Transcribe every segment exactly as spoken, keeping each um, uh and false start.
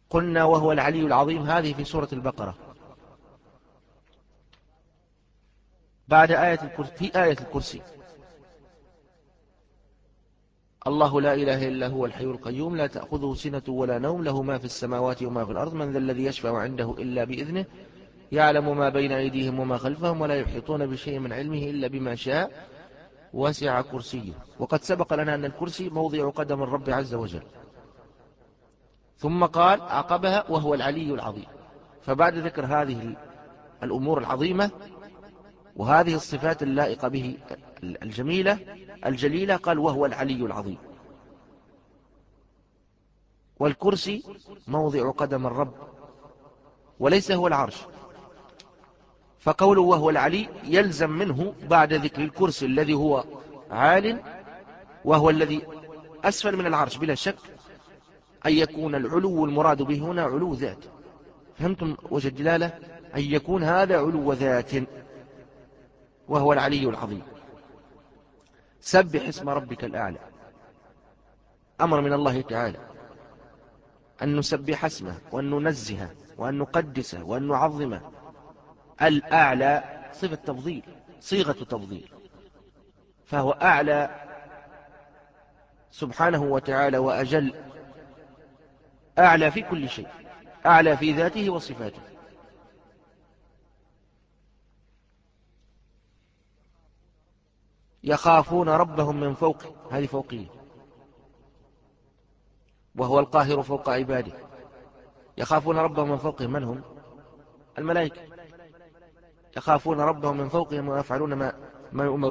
قلنا وهو العلي العظيم، هذه في سورة البقرة. بعد آية الكرسي في آية الكرسي: الله لا إله إلا هو الحي القيوم لا تأخذه سنة ولا نوم له ما في السماوات وما في الأرض من ذا الذي يشفع عنده إلا بإذنه يعلم ما بين أيديهم وما خلفهم ولا يحيطون بشيء من علمه إلا بما شاء وسع كرسيه. وقد سبق لنا أن الكرسي موضع قدم الرب عز وجل. ثم قال عقبها وهو العلي العظيم. فبعد ذكر هذه الأمور العظيمة وهذه الصفات اللائقة به الجميلة الجليلة قال وهو العلي العظيم. والكرسي موضع قدم الرب وليس هو العرش، فقوله وهو العلي يلزم منه بعد ذكر الكرسي الذي هو عال وهو الذي أسفل من العرش بلا شك أن يكون العلو المراد به هنا علو ذات. فهمتم وجه الدلالة؟ أن يكون هذا علو ذات وهو العلي العظيم. سبح اسم ربك الأعلى، أمر من الله تعالى أن نسبح اسمه وأن ننزهه وأن نقدسه وأن نعظمه. الأعلى صفة تفضيل، صيغة تفضيل، فهو أعلى سبحانه وتعالى وأجل، أعلى في كل شيء، أعلى في ذاته وصفاته. يخافون ربهم من فوق، هذه فوقية، وهو القاهر فوق عباده. يخافون ربهم من فوقهم، من هم؟ الملائكة. يخافون ربهم من فوقهم ويفعلون ما ما يؤمر.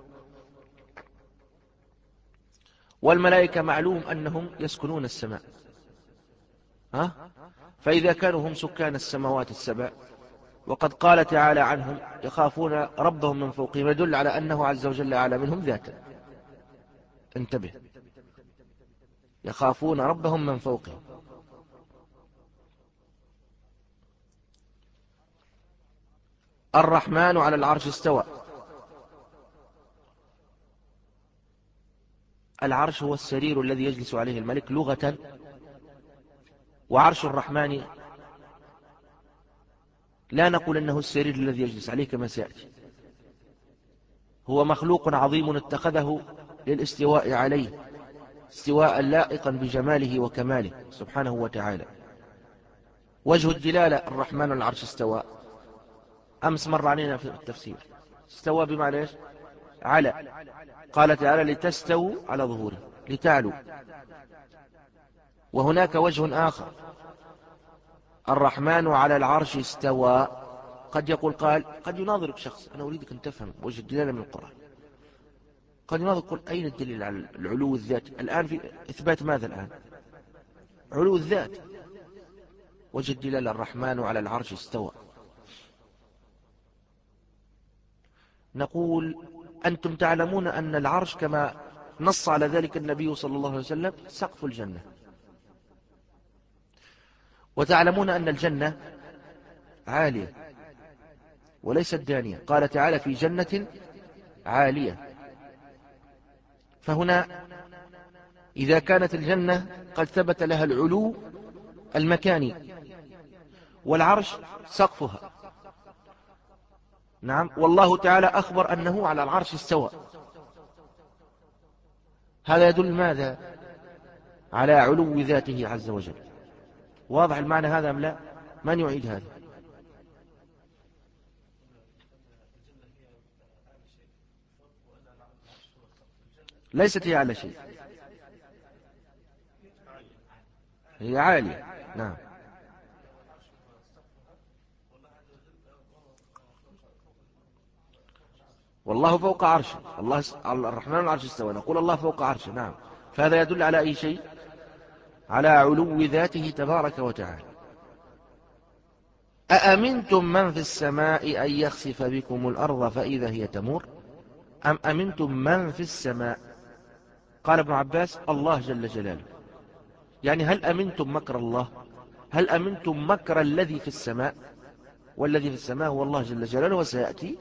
والملائكة معلوم أنهم يسكنون السماء، ها؟ فإذا كانوا هم سكان السماوات السبع وقد قال تعالى عنهم يخافون ربهم من فوقهم، يدل على أنه عز وجل أعلى منهم ذاتا. انتبه، يخافون ربهم من فوقهم. الرحمن على العرش استوى. العرش هو السرير الذي يجلس عليه الملك لغة، وعرش الرحمن لا نقول أنه السرير الذي يجلس عليه كما سيأتي، هو مخلوق عظيم اتخذه للاستواء عليه استواء لائقا بجماله وكماله سبحانه وتعالى. وجه الدلالة الرحمن على العرش استوى، أمس مر علينا في التفسير. استوى بمعنى إيش؟ على. قال تعالى لتستووا على ظهوره، لتعلوا. وهناك وجه آخر، الرحمن على العرش استوى. قد يقول قال، قد يناظرك شخص، أنا أريدك أن تفهم وجه الدلالة من القرآن. قد يناظرك يقول أين الدليل على العلو الذات الآن؟ في إثبات ماذا الآن؟ علو الذات. وجه الدلالة الرحمن على العرش استوى. نقول أنتم تعلمون أن العرش كما نص على ذلك النبي صلى الله عليه وسلم سقف الجنة، وتعلمون أن الجنة عالية وليست دانية. قال تعالى في جنة عالية. فهنا إذا كانت الجنة قد ثبت لها العلو المكاني والعرش سقفها، نعم، والله تعالى أخبر أنه على العرش استوى، هذا يدل ماذا؟ على علو ذاته عز وجل. واضح المعنى هذا أم لا؟ من يعيد هذا؟ ليست هي على شيء، هي عالية، نعم. والله فوق عرشه، الله الرحمن العرش استوى، نقول الله فوق عرشه، نعم. فهذا يدل على أي شيء؟ على علو ذاته تبارك وتعالى. أأمنتم من في السماء أن يخسف بكم الأرض فإذا هي تمور أم أمنتم من في السماء؟ قال ابن عباس الله جل جلاله، يعني هل أمنتم مكر الله؟ هل أمنتم مكر الذي في السماء؟ والذي في السماء هو الله جل جلاله. وسيأتي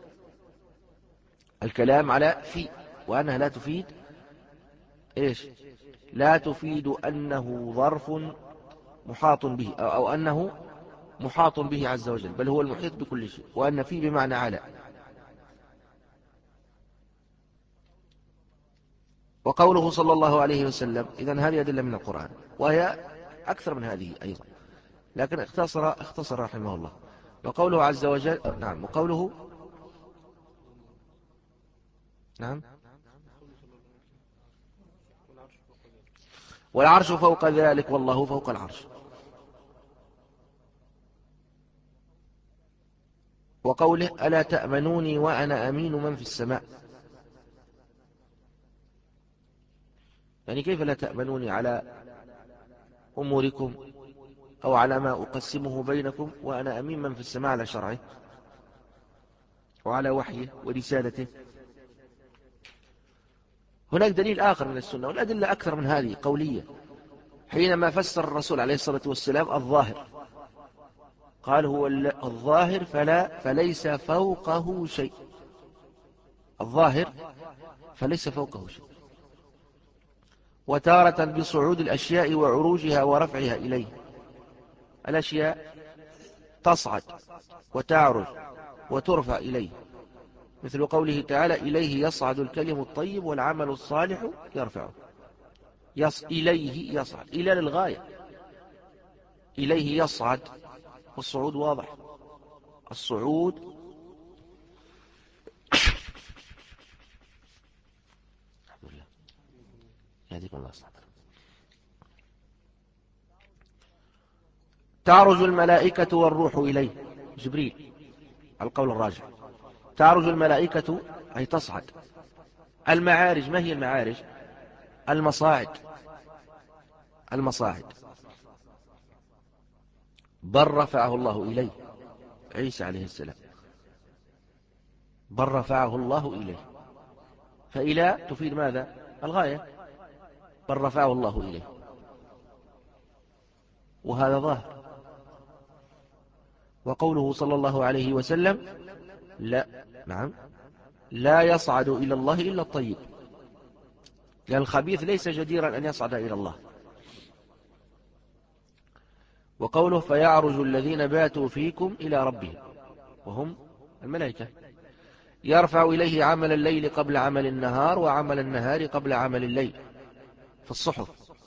الكلام على في، وأنها لا تفيد إيش؟ لا تفيد أنه ظرف محاط به، أو أنه محاط به عز وجل، بل هو المحيط بكل شيء، وأن فيه بمعنى على. وقوله صلى الله عليه وسلم، إذن هذه أدلة من القرآن، وهي أكثر من هذه أيضا، لكن اختصر, اختصر رحمه الله. وقوله عز وجل، نعم، وقوله، نعم، والعرش فوق ذلك والله فوق العرش. وقوله ألا تأمنوني وأنا أمين من في السماء، يعني كيف لا تأمنوني على أموركم أو على ما أقسمه بينكم وأنا أمين من في السماء على شرعه وعلى وحيه ورسالته. هناك دليل آخر من السنة، والأدلة أكثر من هذه قولية، حينما فسر الرسول عليه الصلاة والسلام الظاهر، قال هو الظاهر فلا فليس فوقه شيء، الظاهر فليس فوقه شيء. وتارة بصعود الأشياء وعروجها ورفعها إليه، الأشياء تصعد وتعرج وترفع إليه، مثل قوله تعالى إليه يصعد الكلم الطيب والعمل الصالح يرفعه. يص... إليه يصعد، إلى للغاية، إليه يصعد، والصعود واضح، الصعود الحمد لله يهديكم الله صعب. تعرج الملائكة والروح إليه، جبريل القول الراجح. تعرج الملائكة أي تصعد. المعارج، ما هي المعارج؟ المصاعد، المصاعد. بل رفعه الله إليه، عيسى عليه السلام، بل رفعه الله إليه، فإلى تفيد ماذا؟ الغاية، بل رفعه الله إليه، وهذا ظاهر. وقوله صلى الله عليه وسلم لا، نعم، لا يصعد إلى الله إلا الطيب، لأن الخبيث ليس جديرا أن يصعد إلى الله. وقوله فيعرج الذين باتوا فيكم إلى ربهم، وهم الملائكة، يرفع إليه عمل الليل قبل عمل النهار وعمل النهار قبل عمل الليل في الصحف.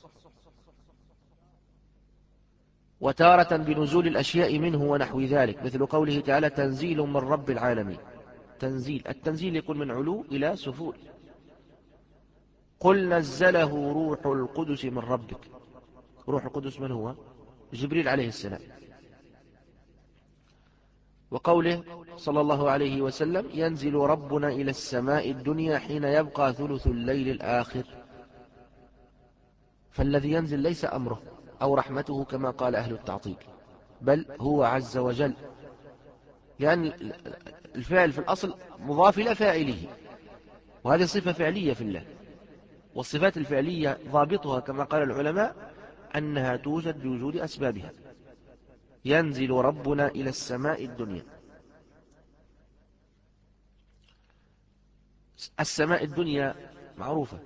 وتارة بنزول الأشياء منه ونحو ذلك، مثل قوله تعالى تنزيل من رب العالمين. تنزيل، التنزيل يكون من علو إلى سفول. قل نزله روح القدس من ربك، روح القدس من هو؟ جبريل عليه السلام. وقوله صلى الله عليه وسلم ينزل ربنا إلى السماء الدنيا حين يبقى ثلث الليل الآخر، فالذي ينزل ليس أمره أو رحمته كما قال أهل التعطيل، بل هو عز وجل، لأن الفعل في الأصل مضاف إلى فاعله، وهذه صفة فعلية في الله، والصفات الفعلية ضابطها كما قال العلماء أنها توجد بوجود أسبابها. ينزل ربنا إلى السماء الدنيا، السماء الدنيا معروفة،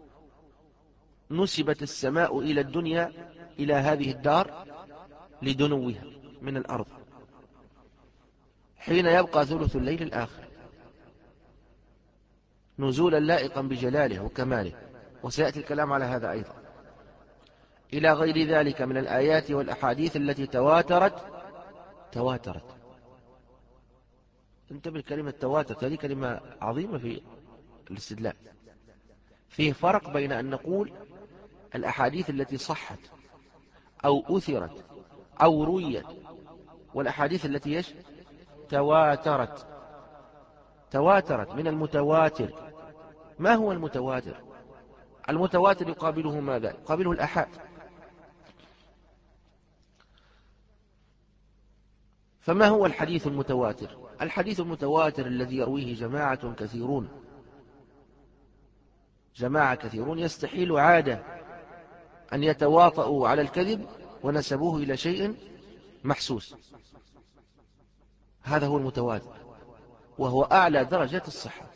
نسبت السماء إلى الدنيا، إلى هذه الدار لدنوها من الأرض حين يبقى ثلث الليل الآخر، نزولا لائقا بجلاله وكماله، وسيأتي الكلام على هذا أيضا، إلى غير ذلك من الآيات والأحاديث التي تواترت تواترت انتبه، كلمة تواترت هذه كلمة عظيمة في الاستدلال. فيه فرق بين أن نقول الأحاديث التي صحت أو أثرت أو رويت، والأحاديث التي يش تواترت تواترت من المتواتر. ما هو المتواتر؟ المتواتر يقابله ماذا؟ يقابله الأحاد. فما هو الحديث المتواتر؟ الحديث المتواتر الذي يرويه جماعة كثيرون، جماعة كثيرون يستحيل عادة أن يتواطؤوا على الكذب ونسبوه إلى شيء محسوس، هذا هو المتواتر، وهو أعلى درجة الصحة.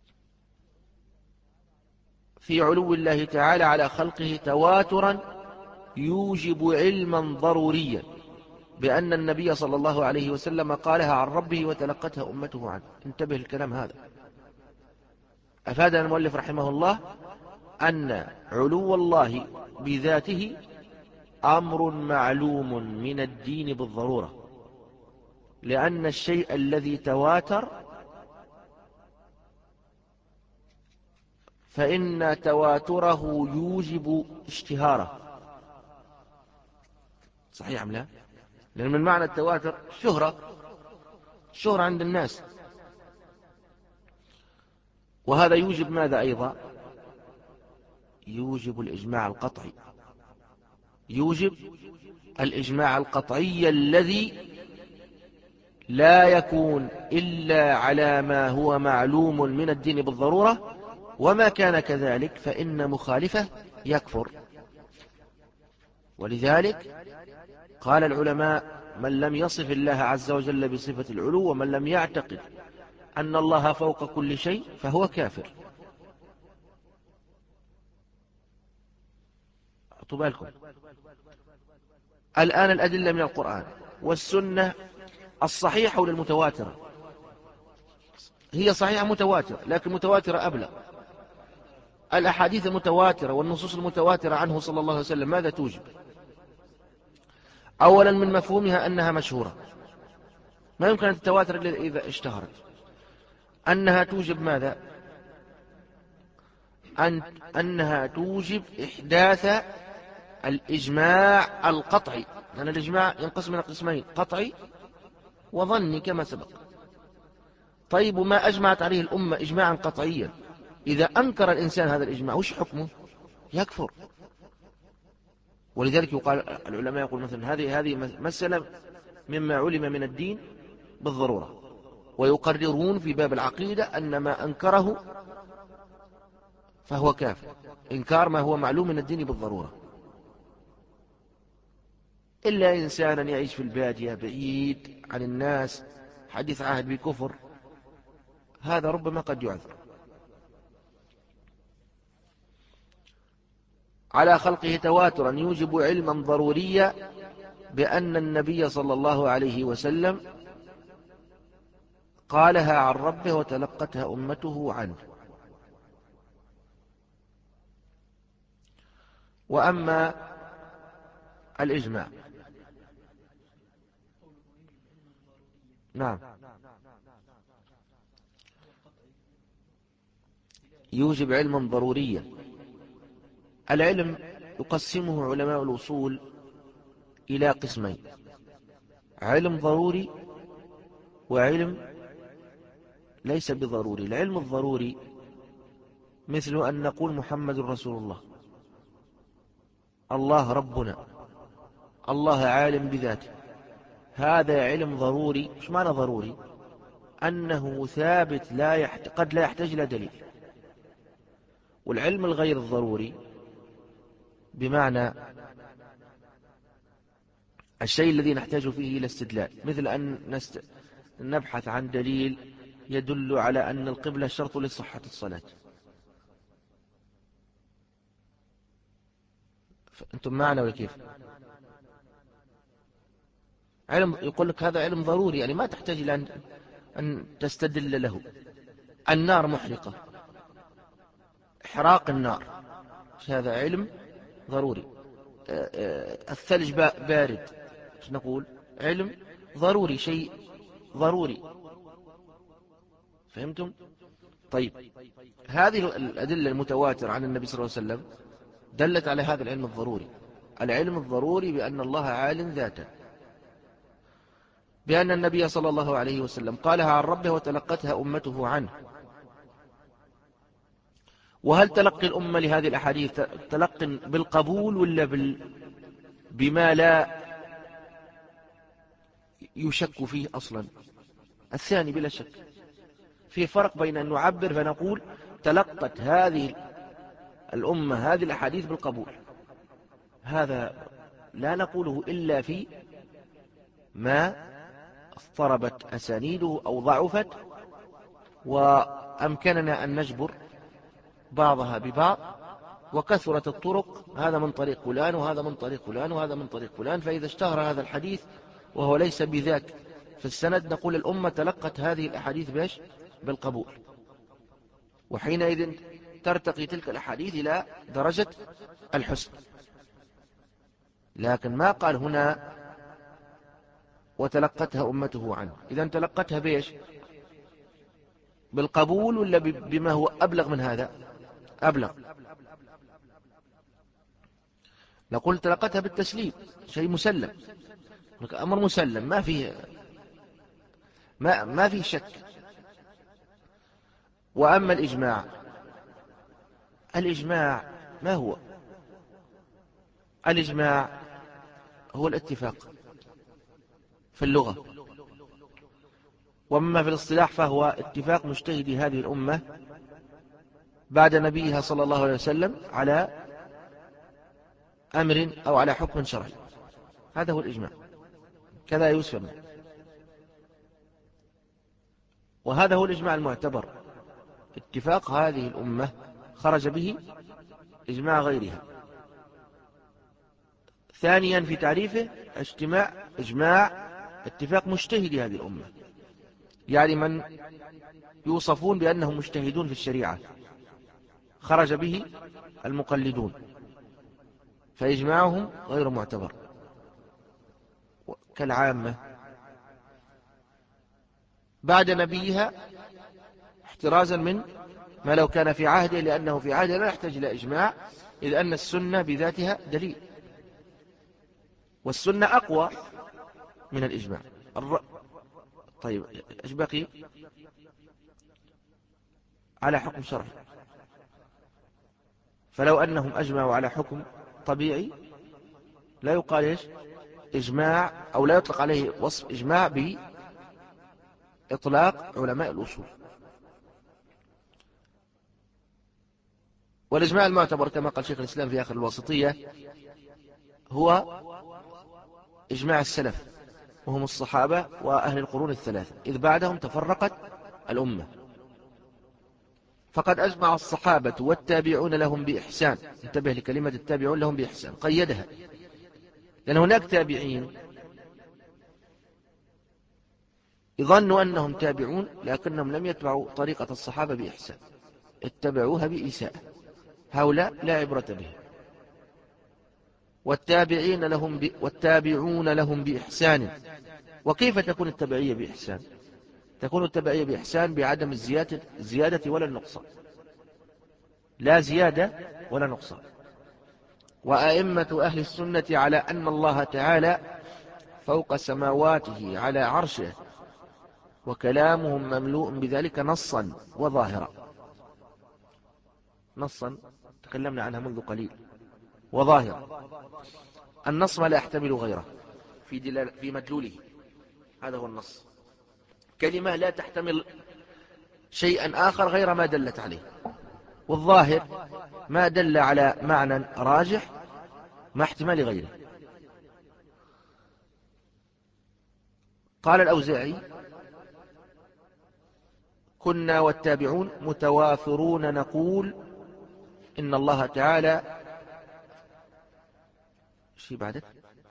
في علو الله تعالى على خلقه تواترا يوجب علما ضروريا بأن النبي صلى الله عليه وسلم قالها عن ربه وتلقتها أمته عنه. انتبه الكلام هذا. أفادنا المؤلف رحمه الله أن علو الله بذاته أمر معلوم من الدين بالضرورة، لأن الشيء الذي تواتر فإن تواتره يوجب اشتهاره. صحيح أم لا؟ لأن من معنى التواتر شهرة، شهرة عند الناس، وهذا يوجب ماذا أيضا؟ يوجب الإجماع القطعي، يوجب الإجماع القطعي الذي لا يكون إلا على ما هو معلوم من الدين بالضرورة، وما كان كذلك فإن مخالفه يكفر. ولذلك قال العلماء: من لم يصف الله عز وجل بصفة العلو ومن لم يعتقد أن الله فوق كل شيء فهو كافر. أعطوا بالكم الآن الأدلة من القرآن والسنة الصحيحة والمتواترة. هي صحيحة متواترة، لكن متواترة أبلغ. الأحاديث المتواترة والنصوص المتواترة عنه صلى الله عليه وسلم ماذا توجب؟ أولا من مفهومها أنها مشهورة، ما يمكن أن تتواتر إلا إذا اشتهرت. أنها توجب ماذا؟ أن أنها توجب إحداث الإجماع القطعي، لأن الإجماع ينقسم إلى قسمين: قطعي وظني كما سبق. طيب وما أجمعت عليه الأمة إجماعا قطعيا، إذا أنكر الإنسان هذا الإجماع وش حكمه؟ يكفر. ولذلك يقال العلماء يقول مثلا هذه هذه مسألة مما علم من الدين بالضرورة، ويقررون في باب العقيدة أن ما أنكره فهو كافر، إنكار ما هو معلوم من الدين بالضرورة. إلا إنسانا يعيش في البادية بعيد عن الناس حديث عهد بكفر، هذا ربما قد يعذر. على خلقه تواترا يوجب علما ضروريا بأن النبي صلى الله عليه وسلم قالها عن ربه وتلقتها أمته عنه. وأما الإجماع، نعم، يوجب علما ضروريا. العلم يقسمه علماء الأصول إلى قسمين: علم ضروري وعلم ليس بضروري. العلم الضروري مثل أن نقول محمد رسول الله، الله ربنا، الله عالم بذاته، هذا علم ضروري. مش معنى ضروري؟ أنه ثابت، لا يحت... قد لا يحتاج إلى دليل. والعلم الغير الضروري بمعنى الشيء الذي نحتاج فيه إلى استدلال، مثل أن نست... نبحث عن دليل يدل على أن القبلة شرط لصحة الصلاة. أنتم معنا ولا كيف؟ علم يقول لك هذا علم ضروري، يعني ما تحتاج إلى أن... أن تستدل له. النار محرقة، إحراق النار، هذا علم ضروري. الثلج بارد، ايش نقول؟ علم ضروري، شيء ضروري. فهمتم؟ طيب، هذه الأدلة المتواترة عن النبي صلى الله عليه وسلم دلت على هذا العلم الضروري. العلم الضروري بأن الله عالم ذاته، بأن النبي صلى الله عليه وسلم قالها عن ربه وتلقتها أمته عنه. وهل تلقي الأمة لهذه الأحاديث تلقي بالقبول ولا بال... بما لا يشك فيه أصلا؟ الثاني بلا شك. في فرق بين أن نعبر فنقول تلقت هذه الأمة هذه الأحاديث بالقبول، هذا لا نقوله إلا في ما اضطربت أسانيده أو ضعفت وأمكننا أن نجبر بعضها ببعض وكثرت الطرق، هذا من طريق فلان وهذا من طريق فلان وهذا من طريق فلان، فإذا اشتهر هذا الحديث وهو ليس بذاك في السند نقول الأمة تلقت هذه الأحاديث باش بالقبول، وحينئذ ترتقي تلك الأحاديث إلى درجة الحسن. لكن ما قال هنا وتلقتها أمته عنه، إذا تلقتها بيش بالقبول ولا بما هو أبلغ من هذا؟ أبلغ. نقول تلقتها بالتسليم، شيء مسلم، أمر مسلم ما فيه ما, ما فيه شك. وأما الإجماع، الإجماع ما هو؟ الإجماع هو الاتفاق في اللغة، وأما في الاصطلاح فهو اتفاق مجتهدي هذه الأمة بعد نبيها صلى الله عليه وسلم على أمر أو على حكم شرعي، هذا هو الإجماع، كذا يسمى. وهذا هو الإجماع المعتبر، اتفاق هذه الأمة خرج به إجماع غيرها. ثانيا في تعريفه اجتماع إجماع اتفاق مجتهدي هذه الأمة، يعني من يوصفون بأنهم مجتهدون في الشريعة خرج به المقلدون، فإجماعهم غير معتبر كالعامة بعد نبيها، احترازا من ما لو كان في عهده، لأنه في عهده لا يحتاج إلى إجماع، إذ أن السنة بذاتها دليل، والسنة أقوى من الإجماع. الر... طيب إيش بقي؟ على حكم شرعي، فلو أنهم أجمعوا على حكم طبيعي لا يقال إيش إجماع، أو لا يطلق عليه وصف إجماع بإطلاق علماء الأصول. والإجماع المعتبر كما قال شيخ الإسلام في آخر الواسطية هو إجماع السلف، وهم الصحابة وأهل القرون الثلاثة، إذ بعدهم تفرقت الأمة، فقد أجمع الصحابة والتابعون لهم بإحسان. انتبه لكلمة التابعون لهم بإحسان، قيدها، لأن هناك تابعين يظنوا أنهم تابعون لكنهم لم يتبعوا طريقة الصحابة بإحسان، اتبعوها بإساءة، هؤلاء لا عبرة بهم. والتابعين لهم ب... والتابعون لهم بإحسان. وكيف تكون التبعية بإحسان؟ تكون التبعية بإحسان بعدم الزيادة, الزيادة ولا النقصان، لا زيادة ولا نقصان. وأئمة أهل السنة على أن الله تعالى فوق سماواته على عرشه، وكلامهم مملوء بذلك نصا وظاهرا. نصا تكلمنا عنها منذ قليل، وظاهرا النص ما لا يحتمل غيره في, دلال في مدلوله، هذا هو النص، كلمة لا تحتمل شيئا آخر غير ما دلت عليه. والظاهر ما دل على معنى راجح مع احتمال غيره. قال الأوزاعي: كنا والتابعون متوافرون نقول إن الله تعالى شيء بعدك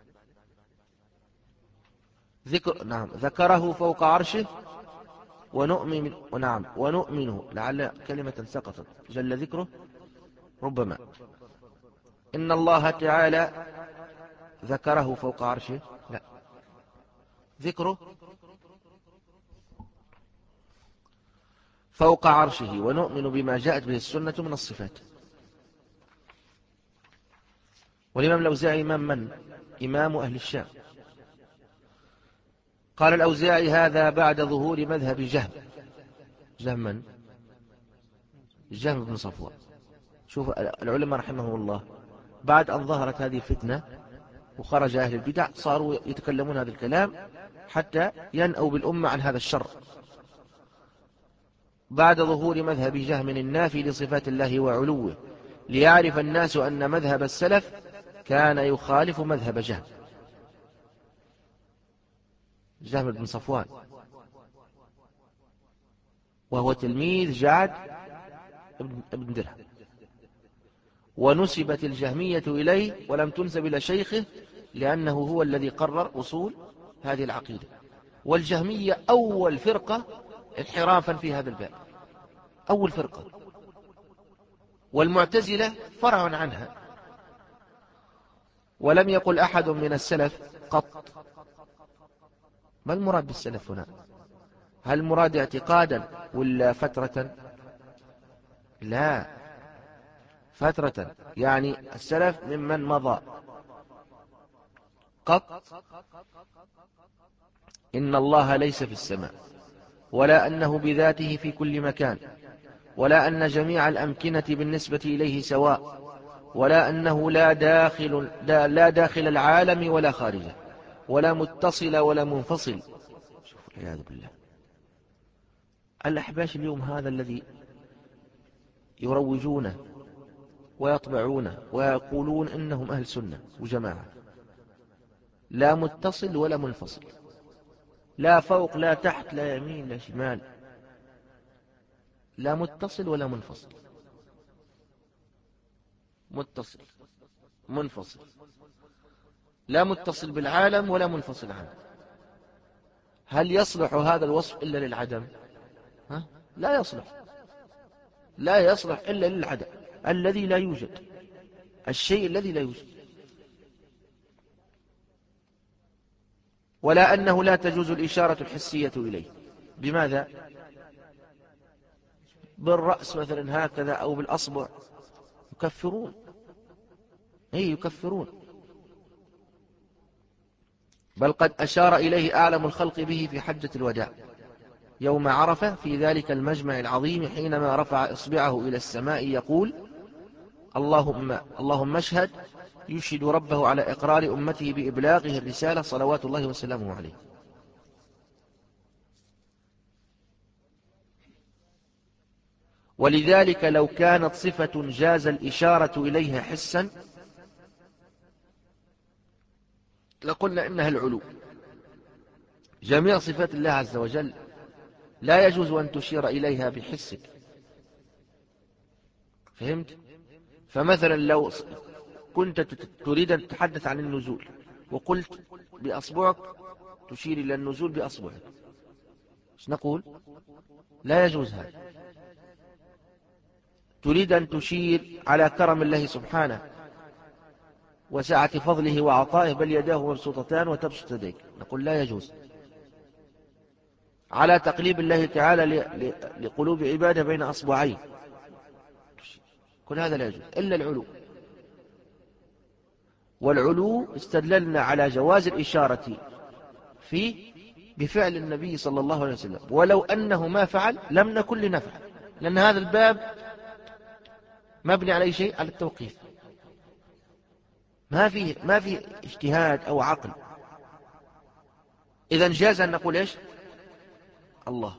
ذكر نعم ذكره فوق عرشه ونؤمن ونعم ونؤمنه، لعل كلمة سقطت، جل ذكره ربما. إن الله تعالى ذكره فوق عرشه، لا، ذكره فوق عرشه، ونؤمن بما جاءت به السنة من الصفات. والإمام الأوزاعي إمام من؟ إمام أهل الشام. قال الأوزاعي: هذا بعد ظهور مذهب جهم. جهم من؟ جهم بن صفوان. شوف العلماء رحمهم الله بعد أن ظهرت هذه الفتنة وخرج أهل البدع صاروا يتكلمون هذا الكلام حتى ينأوا بالأمة عن هذا الشر. بعد ظهور مذهب جهم النافي لصفات الله وعلوه، ليعرف الناس أن مذهب السلف كان يخالف مذهب جهم. جهم بن صفوان وهو تلميذ جعد ابن درهم، ونسبت الجهمية إليه ولم تنسب إلى شيخه لأنه هو الذي قرر أصول هذه العقيدة. والجهمية أول فرقة انحرافا في هذا الباب، أول فرقة. والمعتزلة فرع عنها. ولم يقل أحد من السلف قط. ما المراد بالسلف هنا؟ هل المراد اعتقادا ولا فترة؟ لا، فترة، يعني السلف ممن مضى. قط إن الله ليس في السماء، ولا أنه بذاته في كل مكان، ولا أن جميع الأمكنة بالنسبة إليه سواء، ولا أنه لا داخل, دا لا داخل العالم ولا خارجه، ولا متصل ولا منفصل. شوف العياذ بالله. الأحباش اليوم هذا الذي يروجونه ويطبعونه ويقولون إنهم أهل سنة وجماعة، لا متصل ولا منفصل، لا فوق لا تحت لا يمين لا شمال، لا متصل ولا منفصل. متصل منفصل، لا متصل بالعالم ولا منفصل عنه. هل يصلح هذا الوصف إلا للعدم؟ ها؟ لا يصلح، لا يصلح إلا للعدم الذي لا يوجد، الشيء الذي لا يوجد. ولا أنه لا تجوز الإشارة الحسية إليه. بماذا؟ بالرأس مثلا هكذا أو بالأصبع. يكفرون، أي يكفرون. بل قد أشار إليه أعلم الخلق به في حجة الوداع يوم عرفة في ذلك المجمع العظيم، حينما رفع إصبعه إلى السماء يقول: اللهم اللهم اشهد، يشهد ربه على إقرار أمته بإبلاغه الرسالة صلوات الله وسلامه عليه. ولذلك لو كانت صفة جاز الإشارة إليها حسا لقلنا إنها العلو. جميع صفات الله عز وجل لا يجوز أن تشير إليها بحسك. فهمت؟ فمثلا لو كنت تريد أن تتحدث عن النزول وقلت بأصبعك تشير إلى النزول بأصبعك، ايش نقول؟ لا يجوز هذا. تريد أن تشير على كرم الله سبحانه وسعة فضله وعطائه بل يداه مبسوطتان وتبسط يديك، نقول لا يجوز. على تقليب الله تعالى لقلوب عباده بين أصبعين، كل هذا لا يجوز إلا العلو. والعلو استدللنا على جواز الإشارة فيه بفعل النبي صلى الله عليه وسلم، ولو أنه ما فعل لم نكن لنفعل، لأن هذا الباب مبني على أي شيء، على التوقيف، ما فيه ما فيه اجتهاد أو عقل. إذا جاز أن نقول إيش؟ الله.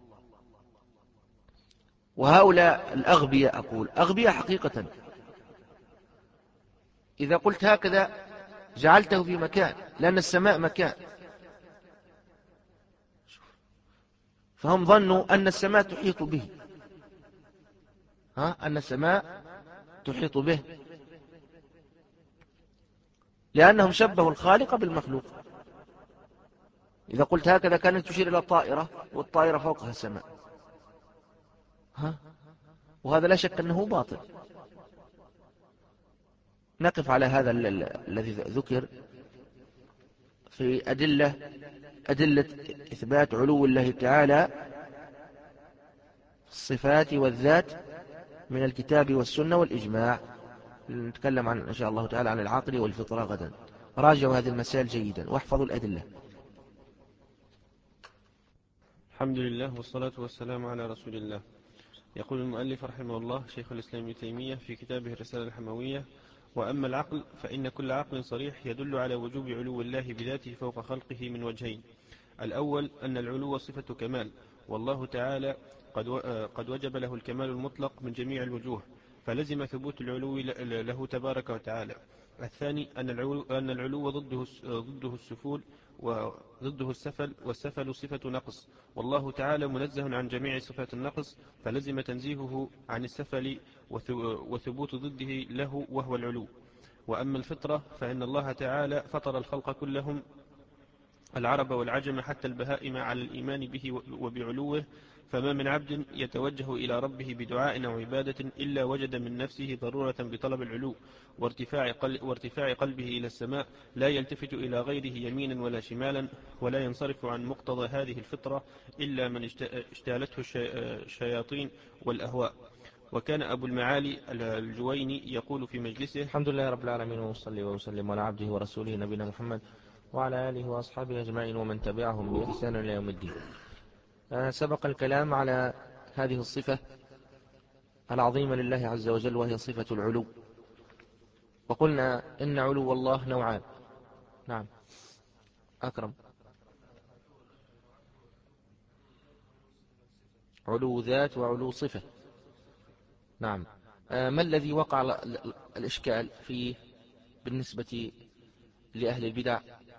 وهؤلاء الأغبياء، أقول أغبياء حقيقة، إذا قلت هكذا جعلته في مكان، لأن السماء مكان، فهم ظنوا أن السماء تحيط به، ها أن السماء تحيط به، لأنهم شبهوا الخالق بالمخلوق. إذا قلت هكذا كانت تشير إلى الطائرة والطائرة فوقها السماء، ها؟ وهذا لا شك أنه باطل. نقف على هذا الذي ذكر في أدلة أدلة إثبات علو الله تعالى الصفات والذات من الكتاب والسنة والإجماع. نتكلم عن إن شاء الله تعالى عن العقل والفطرة غدا. راجعوا هذه المسائل جيدا واحفظوا الأدلة. الحمد لله والصلاة والسلام على رسول الله. يقول المؤلف رحمه الله شيخ الإسلام ابن تيمية في كتابه الرسالة الحموية: وأما العقل فإن كل عقل صريح يدل على وجوب علو الله بذاته فوق خلقه من وجهين. الأول أن العلو صفة كمال، والله تعالى قد قد وجب له الكمال المطلق من جميع الوجوه، فلزم ثبوت العلو له تبارك وتعالى. الثاني أن العلو, أن العلو ضده, ضده السفول وضده السفل، والسفل صفة نقص، والله تعالى منزه عن جميع صفات النقص، فلزم تنزيهه عن السفل وثبوت ضده له وهو العلو. وأما الفطرة فإن الله تعالى فطر الخلق كلهم العرب والعجم حتى البهائم على الإيمان به وبعلوه، فما من عبد يتوجه إلى ربه بدعاء أو عبادة إلا وجد من نفسه ضرورة بطلب العلو وارتفاع, قل وارتفاع قلبه إلى السماء، لا يلتفت إلى غيره يمينا ولا شمالا، ولا ينصرف عن مقتضى هذه الفطرة إلا من اشتالته الشياطين والأهواء. وكان أبو المعالي الجويني يقول في مجلسه: الحمد لله رب العالمين، وصلي وسلم على عبده ورسوله نبينا محمد وعلى آله وأصحابه أجمعين ومن تبعهم بإحسان إلى يوم الدين. سبق الكلام على هذه الصفة العظيمة لله عز وجل، وهي صفة العلو، وقلنا إن علو الله نوعان. نعم أكرم. علو ذات وعلو صفة. نعم. ما الذي وقع الإشكال فيه بالنسبة لأهل البدع؟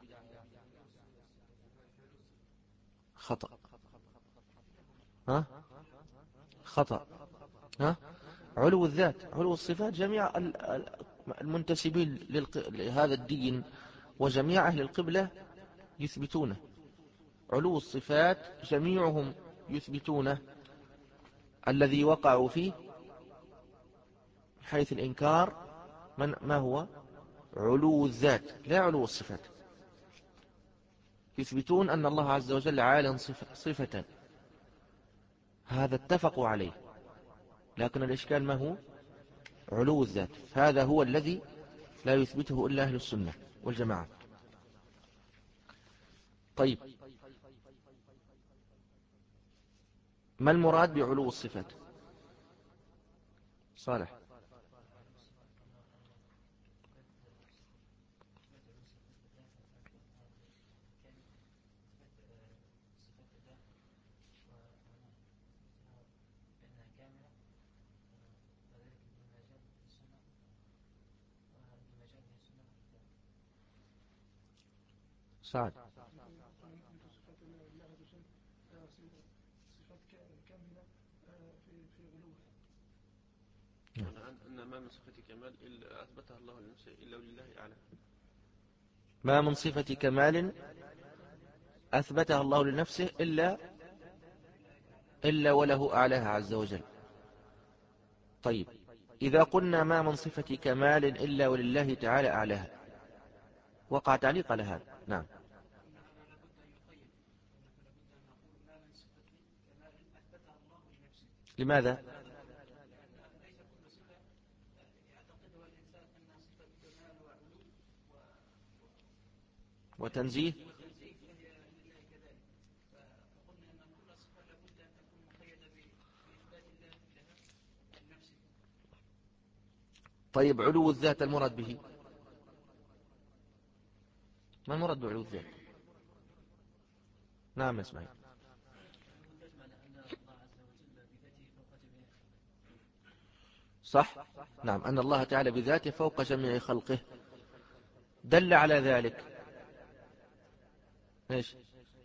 خطأ. ها؟ خطأ. ها؟ علو الذات. علو الصفات جميع المنتسبين لهذا الدين وجميع أهل القبلة يثبتونه. علو الصفات جميعهم يثبتونه. الذي وقعوا فيه حيث الإنكار من ما هو؟ علو الذات لا علو الصفات. يثبتون أن الله عز وجل عال صفة, صفة هذا اتفقوا عليه، لكن الإشكال ما هو؟ علو الذات. هذا هو الذي لا يثبته إلا أهل السنة والجماعة. طيب، ما المراد بعلو الصفات؟ صالح. سعد. أن ما من صفة كمال إلا أثبتها الله لنفسه إلا ولله أعلى. ما من صفة كمال أثبتها الله لنفسه إلا إلا وله أعلاها عز وجل. طيب، إذا قلنا ما من صفة كمال إلا ولله تعالى أعلاها، وقع تعليق على هذا. نعم. لماذا؟ وتنزيه. طيب، علو الذات المراد به ما المراد بعلو الذات؟ نعم اسمعي. صح. نعم، أن الله تعالى بذاته فوق جميع خلقه. دل على ذلك ايش؟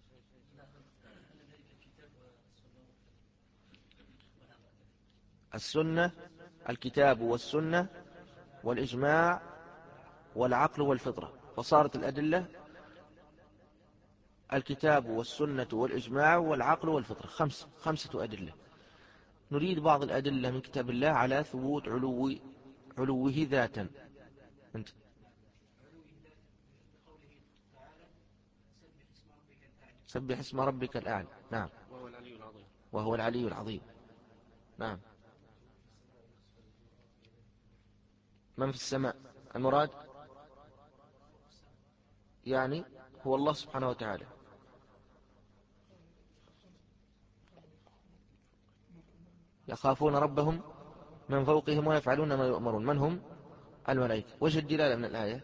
السنة، الكتاب والسنة والإجماع والعقل والفطرة. فصارت الأدلة الكتاب والسنة والإجماع والعقل والفطرة، خمس خمسة أدلة. نريد بعض الأدلة من كتاب الله على ثبوت علو علوه ذاتا. أنت. سبح اسم ربك الأعلى. نعم. وهو العلي العظيم. وهو العلي العظيم. نعم. من في السماء المراد يعني هو الله سبحانه وتعالى. يخافون ربهم من فوقهم ويفعلون ما يؤمرون. من هم؟ الملائكة. وجه الدلالة من الآية؟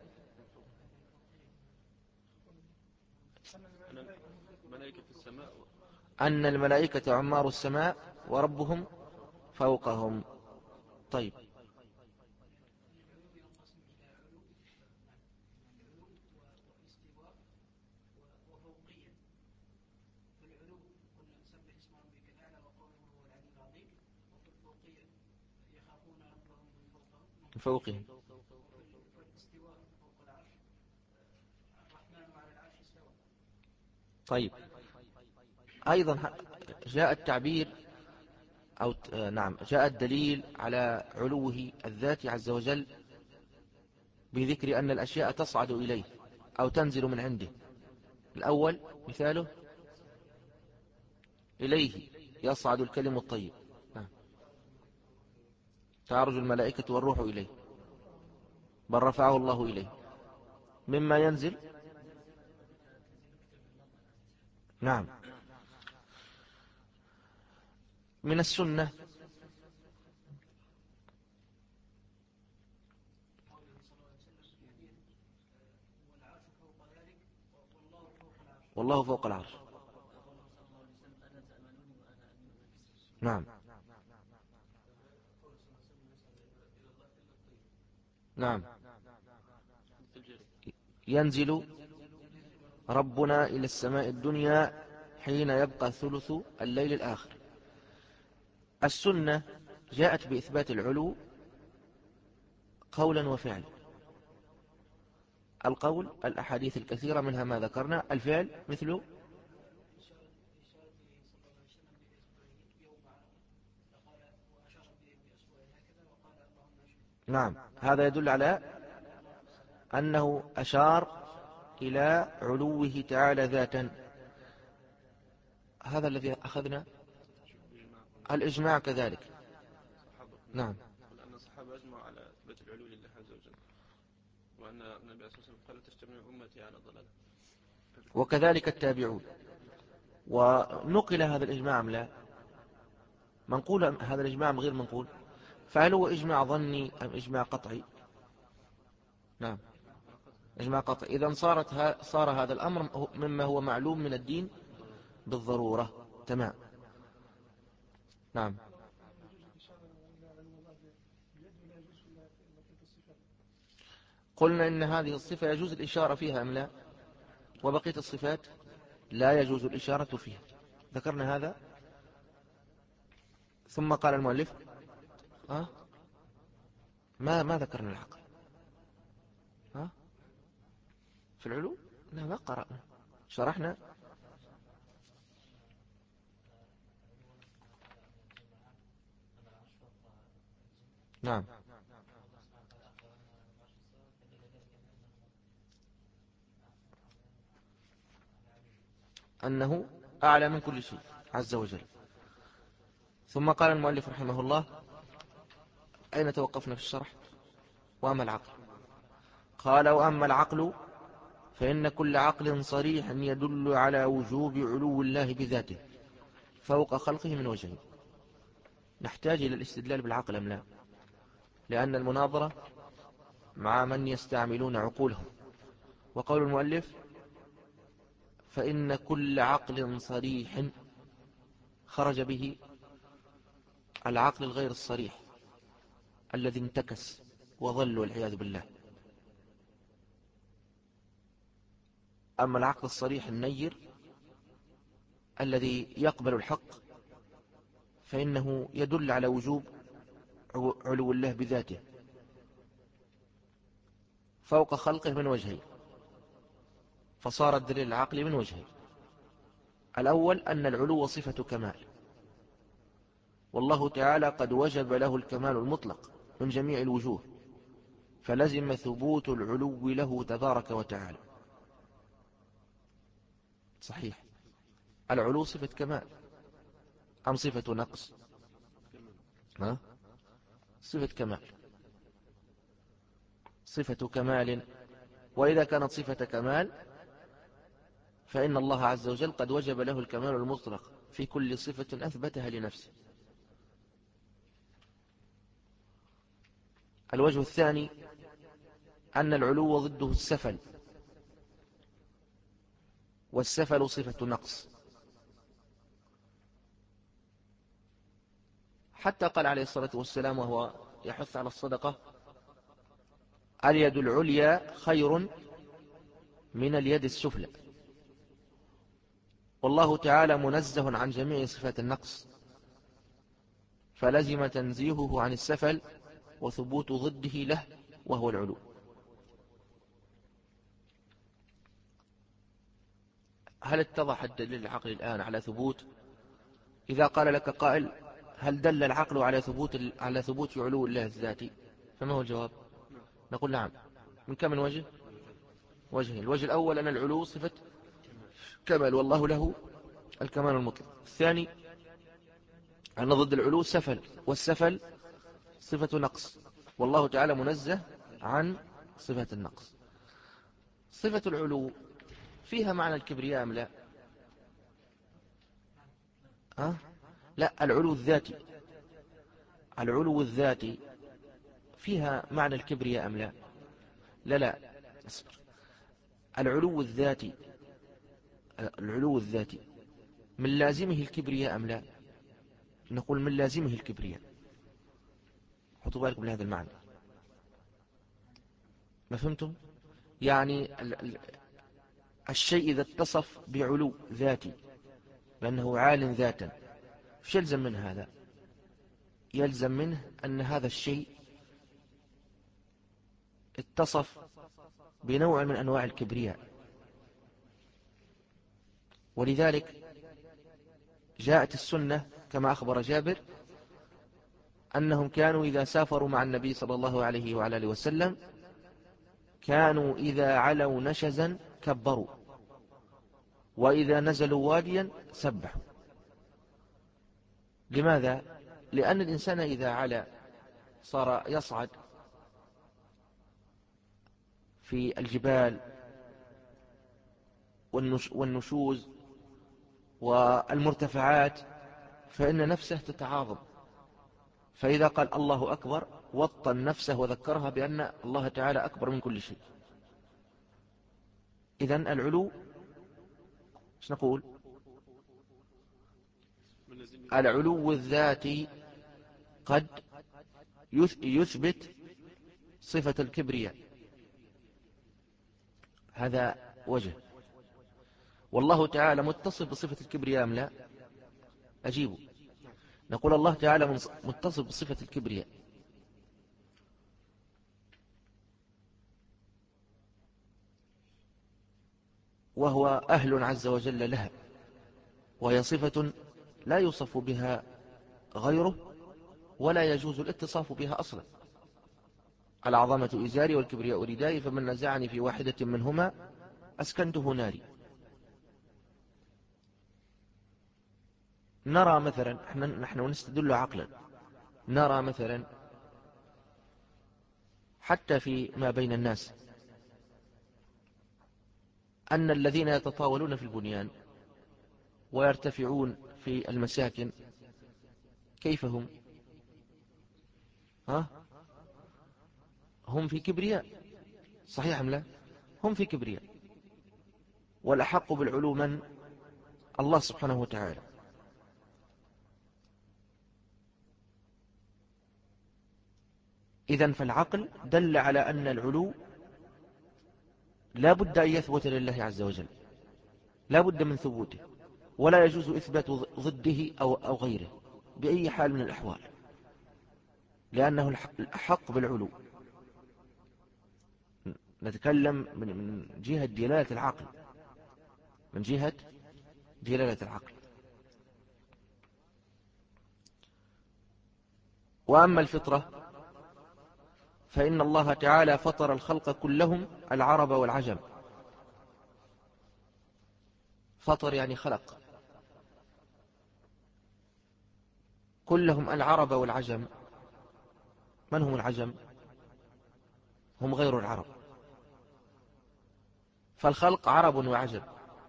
أن الملائكة عمار السماء وربهم فوقهم. طيب، من فوقهم. طيب أيضا جاء التعبير أو نعم جاء الدليل على علوه الذاتي عز وجل بذكر أن الأشياء تصعد إليه أو تنزل من عنده. الأول مثاله إليه يصعد الكلم الطيب، نعم. تعرج الملائكة والروح إليه، بل رفعه الله إليه. مما ينزل، نعم، من السنة والله فوق العرش، نعم نعم. ينزل ربنا إلى السماء الدنيا حين يبقى ثلث الليل الآخر. السنة جاءت بإثبات العلو قولا وفعلا. القول الأحاديث الكثيرة منها ما ذكرنا، الفعل مثل نعم. هذا يدل على أنه أشار إلى علوه تعالى ذاتا. هذا الذي أخذنا الإجماع كذلك، نعم. أن الصحابة أجمعوا على إثبات العلو لله عز وجل، وأن النبي صلى الله عليه وسلم قال تجتمع أمتي على ضلالة، وكذلك التابعون. ونقل هذا الإجماع أم لا؟ منقول هذا الإجماع غير منقول؟ فهل هو إجماع ظني أم إجماع قطعي؟ نعم إجماع قطعي. إذن صارت صار هذا الأمر مما هو معلوم من الدين بالضرورة، تمام، نعم. قلنا إن هذه الصفة يجوز الإشارة فيها أم لا؟ وبقية الصفات لا يجوز الإشارة فيها، ذكرنا هذا. ثم قال المؤلف أه؟ ما ما ذكرنا العقل أه؟ في العلو لا، ما قرأنا، شرحنا. نعم أنه أعلى من كل شيء عز وجل. ثم قال المؤلف رحمه الله: أين توقفنا في الشرح؟ وأما العقل، قال: وأما العقل فإن كل عقل صريح يدل على وجوب علو الله بذاته فوق خلقه من وجهين. نحتاج إلى الاستدلال بالعقل أم لا؟ لأن المناظرة مع من يستعملون عقولهم. وقول المؤلف: فإن كل عقل صريح، خرج به العقل الغير الصريح الذي انتكس وظل والعياذ بالله. أما العقل الصريح النير الذي يقبل الحق فإنه يدل على وجوب علو الله بذاته فوق خلقه من وجهين. فصار الدليل العقلي من وجهين: الأول أن العلو صفة كمال، والله تعالى قد وجب له الكمال المطلق من جميع الوجوه، فلزم ثبوت العلو له تبارك وتعالى. صحيح، العلو صفة كمال أم صفة نقص؟ ها؟ صفة كمال، صفة كمال. وإذا كانت صفة كمال فإن الله عز وجل قد وجب له الكمال المطلق في كل صفة أثبتها لنفسه. الوجه الثاني أن العلو ضده السفل، والسفل صفة نقص. حتى قال عليه الصلاة والسلام وهو يحث على الصدقة: اليد العليا خير من اليد السفلى. والله تعالى منزه عن جميع صفات النقص، فلزم تنزيهه عن السفل وثبوت ضده له وهو العلو. هل اتضح الدليل العقلي الآن على ثبوت؟ إذا قال لك قائل هل دل العقل على ثبوت على ثبوت علو الله الذاتي، فما هو الجواب؟ نقول نعم. من كم من وجه؟ وجه. الوجه الأول أن العلو صفة كمال والله له الكمال المطلق. الثاني أن ضد العلو سفل، والسفل صفة نقص، والله تعالى منزه عن صفة النقص. صفة العلو فيها معنى الكبرياء أم لا؟ أه؟ لا، العلو الذاتي، العلو الذاتي فيها معنى الكبرياء أم لا؟ لا لا اصبر. العلو الذاتي، العلو الذاتي من لازمه الكبرياء أم لا؟ نقول من لازمه الكبرياء. حطوا بالكم لهذا المعنى. ما فهمتم؟ يعني الشيء إذا اتصف بعلو ذاتي بأنه عال ذاتا، فش يلزم من هذا؟ يلزم منه أن هذا الشيء اتصف بنوع من أنواع الكبرياء. ولذلك جاءت السنة كما أخبر جابر أنهم كانوا إذا سافروا مع النبي صلى الله عليه وعلى آله وسلم كانوا إذا علوا نشزا كبروا، وإذا نزلوا واديا سبحوا. لماذا؟ لأن الإنسان إذا علا صار يصعد في الجبال والنشوز والمرتفعات فإن نفسه تتعاظم، فإذا قال الله أكبر وطن نفسه وذكرها بأن الله تعالى أكبر من كل شيء. إذن العلو ايش نقول؟ العلو الذاتي قد يثبت صفة الكبرياء، هذا وجه. والله تعالى متصف بصفة الكبرياء أم لا؟ أجيبوا. نقول الله تعالى متصف بصفة الكبرياء، وهو أهل عز وجل لها، وهي صفة لا يوصف بها غيره ولا يجوز الاتصاف بها أصلا. العظمة إزاري والكبرياء ردائي، فمن نزعني في واحدة منهما أسكنته ناري. نرى مثلا، نحن نستدل عقلا، نرى مثلا حتى في ما بين الناس أن الذين يتطاولون في البنيان ويرتفعون في المساكن كيف هم؟ ها؟ هم في كبرياء، صحيح أم لا؟ هم في كبرياء. والأحق بالعلو من؟ الله سبحانه وتعالى. إذن فالعقل دل على أن العلو لا بد أن يثبت لله عز وجل، لا بد من ثبوته، ولا يجوز إثبات ضده أو, أو غيره بأي حال من الأحوال، لأنه الحق بالعلو. نتكلم من جهة دلالة العقل، من جهة دلالة العقل. وأما الفطرة فإن الله تعالى فطر الخلق كلهم العرب والعجم. فطر يعني خلق كلهم العرب والعجم. من هم العجم؟ هم غير العرب. فالخلق عرب وعجم.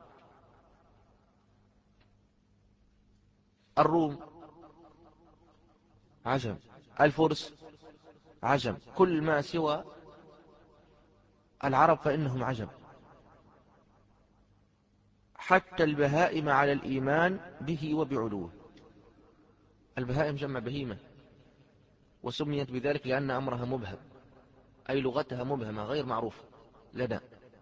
الروم عجم، الفرس عجم، كل ما سوى العرب فإنهم عجم. حتى البهائم على الإيمان به وبعلوه. البهائم جمع بهيمة، وسميت بذلك لأن أمرها مبهم، أي لغتها مبهمة غير معروفة لنا.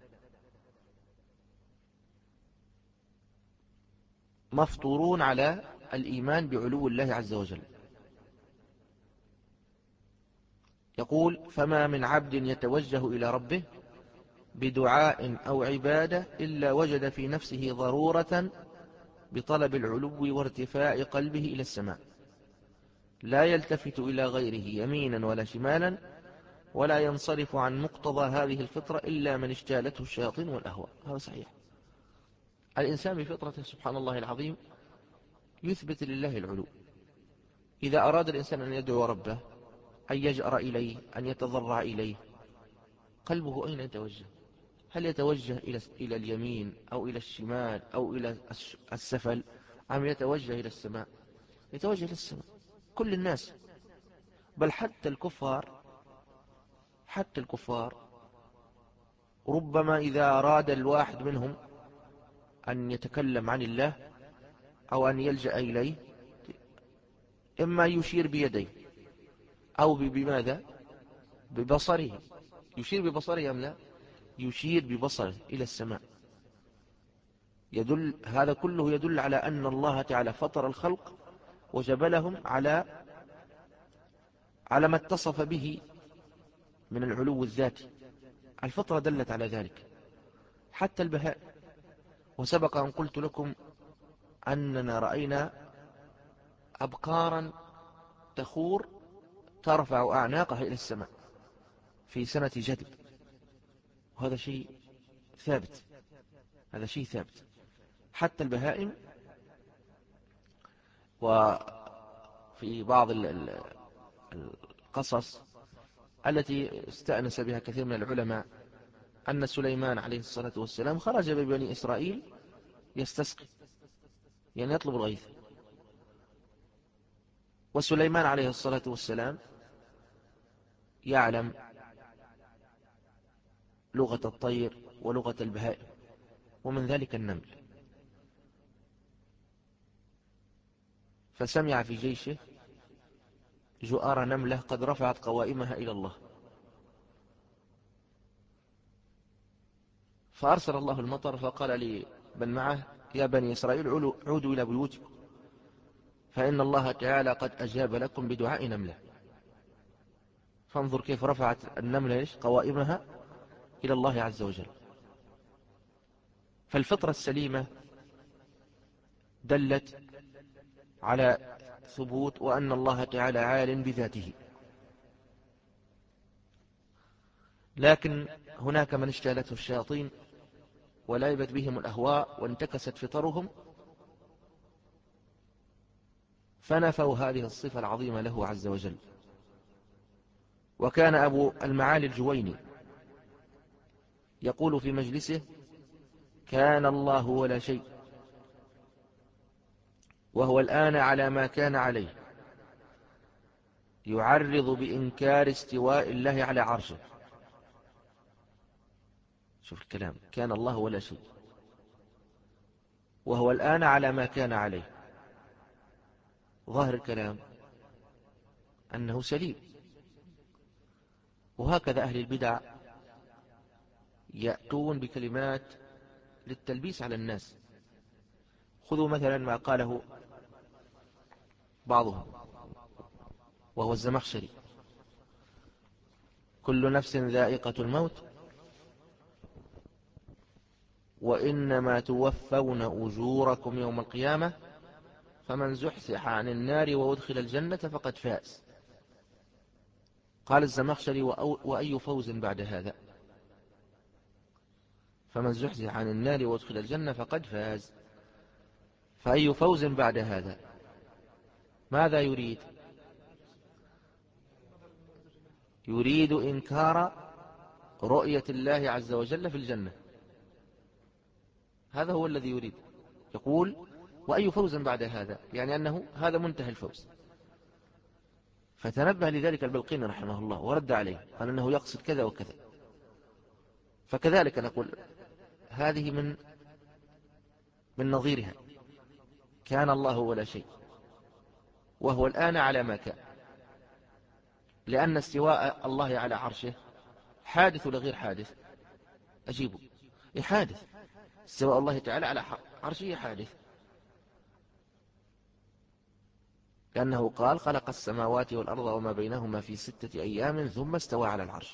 مفطورون على الإيمان بعلو الله عز وجل. يقول: فما من عبد يتوجه إلى ربه بدعاء أو عبادة إلا وجد في نفسه ضرورة بطلب العلو وارتفاع قلبه إلى السماء، لا يلتفت إلى غيره يمينا ولا شمالا، ولا ينصرف عن مقتضى هذه الفطرة إلا من اجتالته الشياطين والأهواء. هذا صحيح. الإنسان بفطرته سبحان الله العظيم يثبت لله العلو. إذا أراد الإنسان أن يدعو ربه، أن يجأر إليه، أن يتضرع إليه، قلبه أين يتوجه؟ هل يتوجه إلى اليمين أو إلى الشمال أو إلى السفل، أم يتوجه إلى السماء؟ يتوجه إلى السماء. كل الناس، بل حتى الكفار، حتى الكفار ربما إذا أراد الواحد منهم أن يتكلم عن الله أو أن يلجأ إليه، إما يشير بيديه أو بماذا؟ ببصره. يشير ببصره أم لا؟ يشير ببصره إلى السماء. يدل هذا كله يدل على أن الله تعالى فطر الخلق وجبلهم على على ما اتصف به من العلو الذاتي. الفطرة دلت على ذلك، حتى البهائم. وسبق أن قلت لكم أننا رأينا أبقارا تخور ترفع أعناقها إلى السماء في سنة جدب، وهذا شيء ثابت. هذا شيء ثابت. حتى البهائم. وفي بعض القصص التي استأنس بها كثير من العلماء أن سليمان عليه الصلاة والسلام خرج ببني إسرائيل يستسقي، يعني يطلب الغيث. وسليمان عليه الصلاة والسلام يعلم لغة الطير ولغة البهائم، ومن ذلك النمل. فسمع في جيشه جؤار نملة قد رفعت قوائمها إلى الله، فأرسل الله المطر فقال لمن معه: يا بني إسرائيل عودوا إلى بيوتكم، فإن الله تعالى قد أجاب لكم بدعاء نملة. فانظر كيف رفعت النملة قوائمها إلى الله عز وجل. فالفطرة السليمة دلت على ثبوت وأن الله تعالى عال بذاته. لكن هناك من اجتالته الشياطين ولعبت بهم الأهواء وانتكست فطرهم، فنفوا هذه الصفة العظيمة له عز وجل. وكان أبو المعالي الجويني يقول في مجلسه: كان الله ولا شيء، وهو الآن على ما كان عليه، يعرض بإنكار استواء الله على عرشه. شوف الكلام، كان الله ولا شيء، وهو الآن على ما كان عليه. ظاهر الكلام أنه سليم. وهكذا أهل البدع يأتون بكلمات للتلبيس على الناس. خذوا مثلا ما قاله بعضهم وهو الزمخشري: كل نفس ذائقة الموت، وإنما توفون أجوركم يوم القيامة، فمن زحزح عن النار وأدخل الجنة فقد فاز. قال الزمخشري: وأي فوز بعد هذا؟ فمن زحزح عن النار وأدخل الجنة فقد فاز، فأي فوز بعد هذا؟ ماذا يريد؟ يريد إنكار رؤية الله عز وجل في الجنة. هذا هو الذي يريد. يقول: وأي فوز بعد هذا؟ يعني أنه هذا منتهى الفوز. فتنبه لذلك البلقيني رحمه الله ورد عليه، قال أنه يقصد كذا وكذا. فكذلك نقول هذه من من نظيرها: كان الله ولا شيء، وهو الآن على ما كان. لأن استواء الله على عرشه حادث ولا غير حادث؟ أجيبه. حادث. استواء الله تعالى على عرشه حادث. لأنه قال خلق السماوات والأرض وما بينهما في ستة أيام ثم استوى على العرش،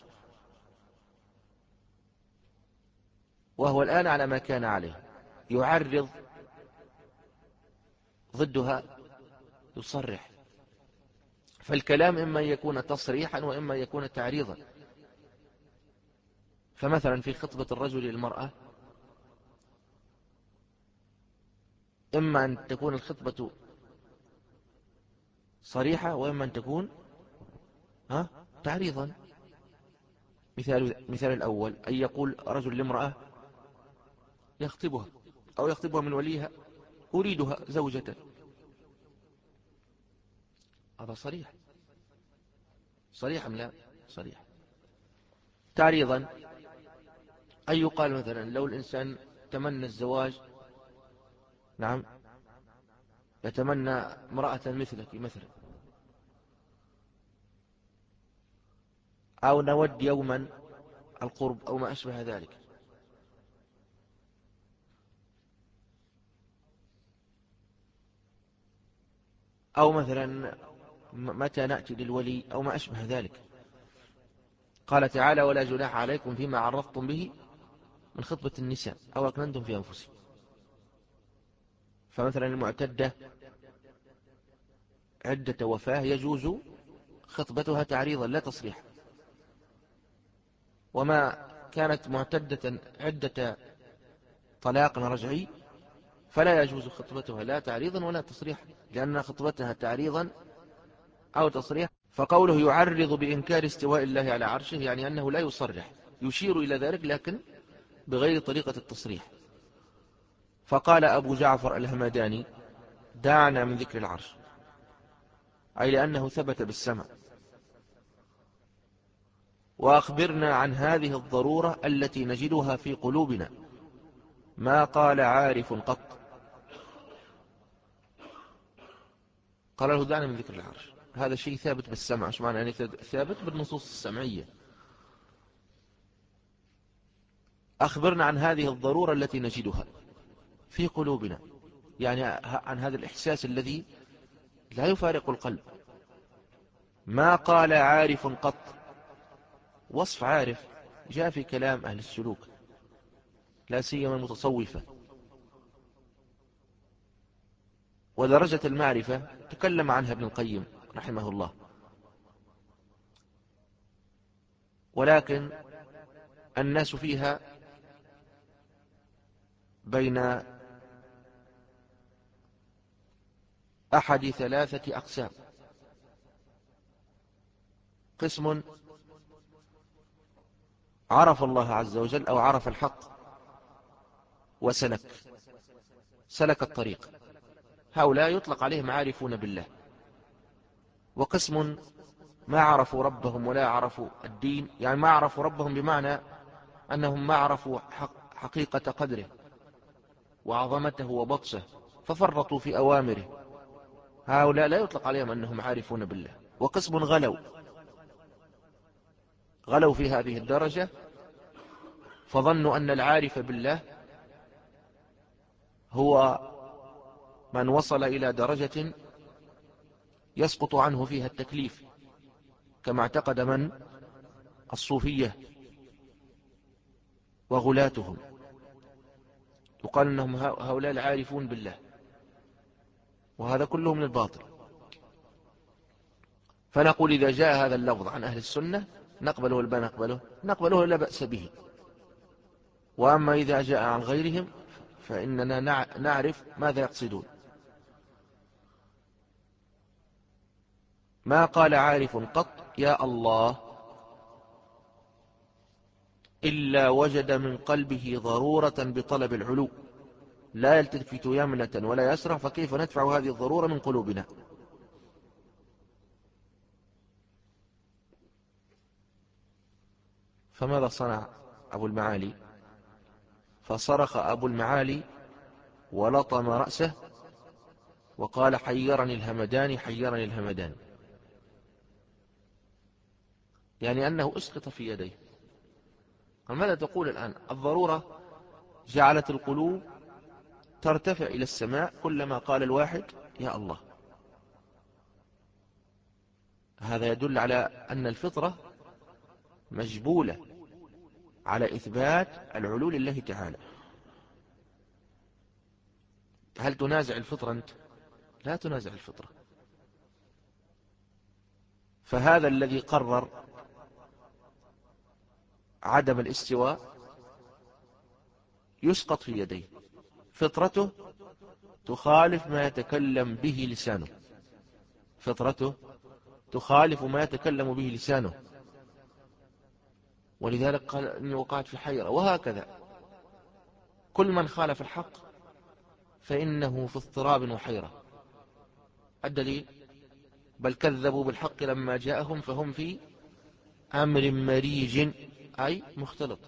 وهو الآن على ما كان عليه. يعرض ضدها يصرح، فالكلام إما يكون تصريحا وإما يكون تعريضا. فمثلا في خطبة الرجل للمرأة إما أن تكون الخطبة صريحة وإما أن تكون ها تعريضا. مثال مثال الأول أن يقول رجل لامرأة يخطبها أو يخطبها من وليها أريدها زوجة، هذا صريح. صريح أم لا؟ صريح. تعريضا أن يقال مثلا لو الإنسان تمنى الزواج، نعم، يتمنى امرأة مثلك مثلا، أو نود يوما القرب أو ما أشبه ذلك. أو مثلا متى نأتي للولي أو ما أشبه ذلك. قال تعالى ولا جناح عليكم فيما عرضتم به من خطبة النساء أو أكننتم في أنفسكم. فمثلا المعتدة عدة وفاة يجوز خطبتها تعريضا لا تصريح، وما كانت معتدة عدة طلاق رجعي فلا يجوز خطبتها لا تعريضا ولا تصريحا، لأن خطبتها تعريضا أو تصريح. فقوله يعرض بإنكار استواء الله على عرشه يعني أنه لا يصرح، يشير إلى ذلك لكن بغير طريقة التصريح. فقال أبو جعفر الهمداني دعنا من ذكر العرش، أي لأنه ثبت بالسمع. وأخبرنا عن هذه الضرورة التي نجدها في قلوبنا، ما قال عارف قط. قال له دعنا من ذكر العرش، هذا شيء ثابت بالسمع. ايش معنى يعني ثابت؟ بالنصوص السمعية. أخبرنا عن هذه الضرورة التي نجدها في قلوبنا، يعني عن هذا الإحساس الذي لا يفارق القلب. ما قال عارف قط، وصف عارف جاء في كلام أهل السلوك لا سيما المتصوفة. ودرجة المعرفة تكلم عنها ابن القيم رحمه الله، ولكن الناس فيها بين أحد ثلاثة أقسام. قسم عرف الله عز وجل أو عرف الحق وسلك سلك الطريق، هؤلاء يطلق عليهم عارفون بالله. وقسم ما عرفوا ربهم ولا عرفوا الدين، يعني ما عرفوا ربهم بمعنى أنهم ما عرفوا حق حقيقة قدره وعظمته وبطشه ففرطوا في أوامره، هؤلاء لا يطلق عليهم أنهم عارفون بالله. وقسم غلوا غلوا في هذه الدرجة فظنوا أن العارف بالله هو من وصل إلى درجة يسقط عنه فيها التكليف، كما اعتقد من الصوفية وغلاتهم، يقال أنهم هؤلاء العارفون بالله، وهذا كله من الباطل. فنقول إذا جاء هذا اللفظ عن أهل السنة نقبله ولا نقبله؟ نقبله لا بأس به. وأما إذا جاء عن غيرهم فإننا نعرف ماذا يقصدون. ما قال عارف قط يا الله إلا وجد من قلبه ضرورة بطلب العلو، لا يلتفت يمنة ولا يسرع، فكيف ندفع هذه الضرورة من قلوبنا؟ فماذا صنع أبو المعالي؟ فصرخ أبو المعالي ولطم رأسه وقال حيرني الهمداني حيرني الهمداني، يعني أنه أسقط في يديه. ماذا تقول الآن؟ الضرورة جعلت القلوب ترتفع إلى السماء كلما قال الواحد يا الله. هذا يدل على أن الفطرة مجبولة على إثبات العلو لله تعالى. هل تنازع الفطرة أنت؟ لا تنازع الفطرة. فهذا الذي قرر عدم الاستواء يسقط في يديه، فطرته تخالف ما يتكلم به لسانه، فطرته تخالف ما يتكلم به لسانه، ولذلك قال إني وقعت في حيرة. وهكذا كل من خالف الحق فإنه في اضطراب وحيرة. الدليل: بل كذبوا بالحق لما جاءهم فهم في أمر مريج، أي مختلط.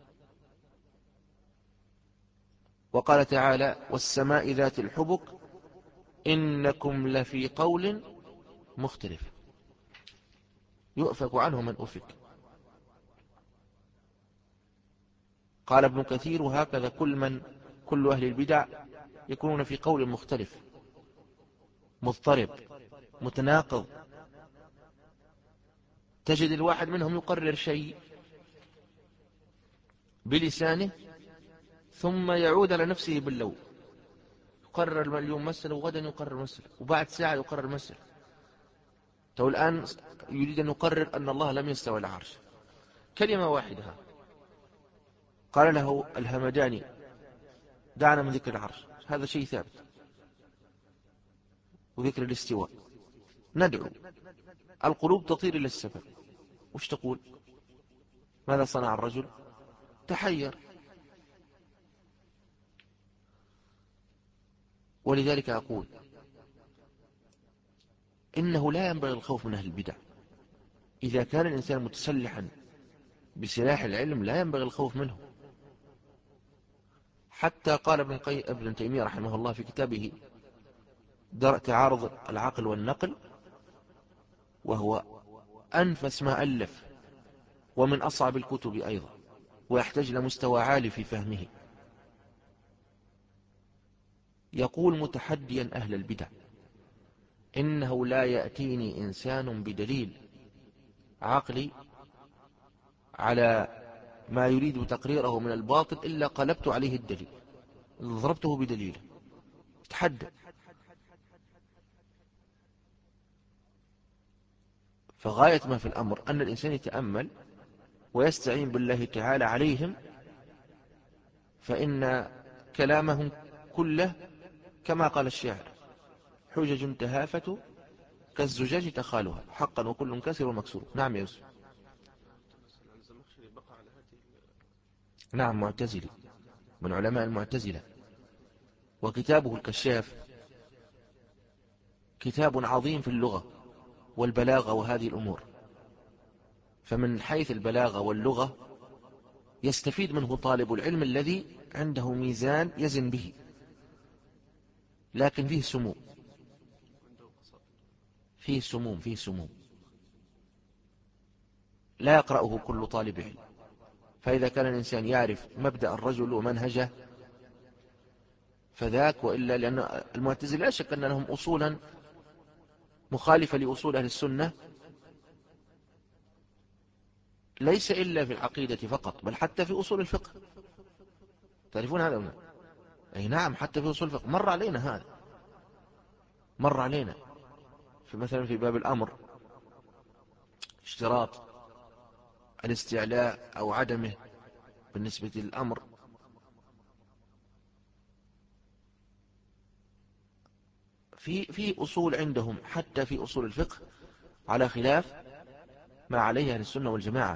وقال تعالى: والسماء ذات الحبك إنكم لفي قول مختلف يؤفك عنه من أفك. قال ابن كثير: وهكذا كل من كل أهل البدع يكونون في قول مختلف مضطرب متناقض. تجد الواحد منهم يقرر شيء بلسانه ثم يعود على نفسه باللو، يقرر اليوم مسألة وغدا يقرر مسألة وبعد ساعة يقرر مسألة. تو الآن يريد أن يقرر أن الله لم يستوى على العرش، كلمة واحدة. قال له الهمداني: دعنا من ذكر العرش، هذا شيء ثابت، وذكر الاستواء ندعو. القلوب تطير إلى السماء، وش تقول؟ ماذا صنع الرجل؟ تحير. ولذلك أقول إنه لا ينبغي الخوف من أهل البدع. إذا كان الإنسان متسلحا بسلاح العلم لا ينبغي الخوف منه. حتى قال ابن, قي... ابن تيمية رحمه الله في كتابه درء تعارض العقل والنقل، وهو أنفس ما ألف ومن أصعب الكتب أيضا، ويحتاج لمستوى عالي في فهمه. يقول متحديا أهل البدع: إنه لا يأتيني إنسان بدليل عقلي على ما يريد تقريره من الباطل إلا قلبت عليه الدليل، ضربته بدليله. تحدى. فغاية ما في الأمر أن الإنسان يتأمل ويستعين بالله تعالى عليهم، فإن كلامهم كله كما قال الشاعر: حجج تهافت كالزجاج تخالها حقا وكل كسر ومكسور. نعم يا يوسف. نعم، معتزلي من علماء المعتزلة، وكتابه الكشاف كتاب عظيم في اللغة والبلاغة وهذه الأمور. فمن حيث البلاغة واللغة يستفيد منه طالب العلم الذي عنده ميزان يزن به، لكن فيه سموم، فيه سموم فيه سموم لا يقرأه كل طالب علم. فإذا كان الإنسان يعرف مبدأ الرجل ومنهجه فذاك، وإلا لأن المعتزلة لا شك أن لهم أصولا مخالفة لأصول أهل السنة، ليس إلا في العقيدة فقط، بل حتى في أصول الفقه. تعرفون هذا ولا؟ أي نعم، حتى في أصول الفقه مر علينا هذا، مر علينا في مثلا في باب الأمر، اشتراط الاستعلاء أو عدمه بالنسبة للأمر. في في أصول عندهم حتى في أصول الفقه على خلاف ما عليه أهل السنة والجماعة.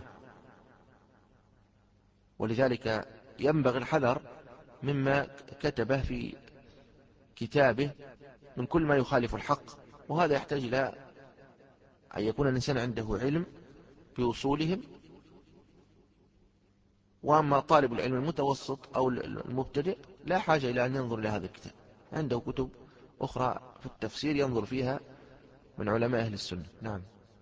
ولذلك ينبغي الحذر مما كتبه في كتابه من كل ما يخالف الحق، وهذا يحتاج إلى أن يكون الإنسان عنده علم بأصولهم. وأما طالب العلم المتوسط أو المبتدئ لا حاجة إلى أن ينظر إلى هذا الكتاب، عنده كتب أخرى في التفسير ينظر فيها من علماء أهل السنة. نعم.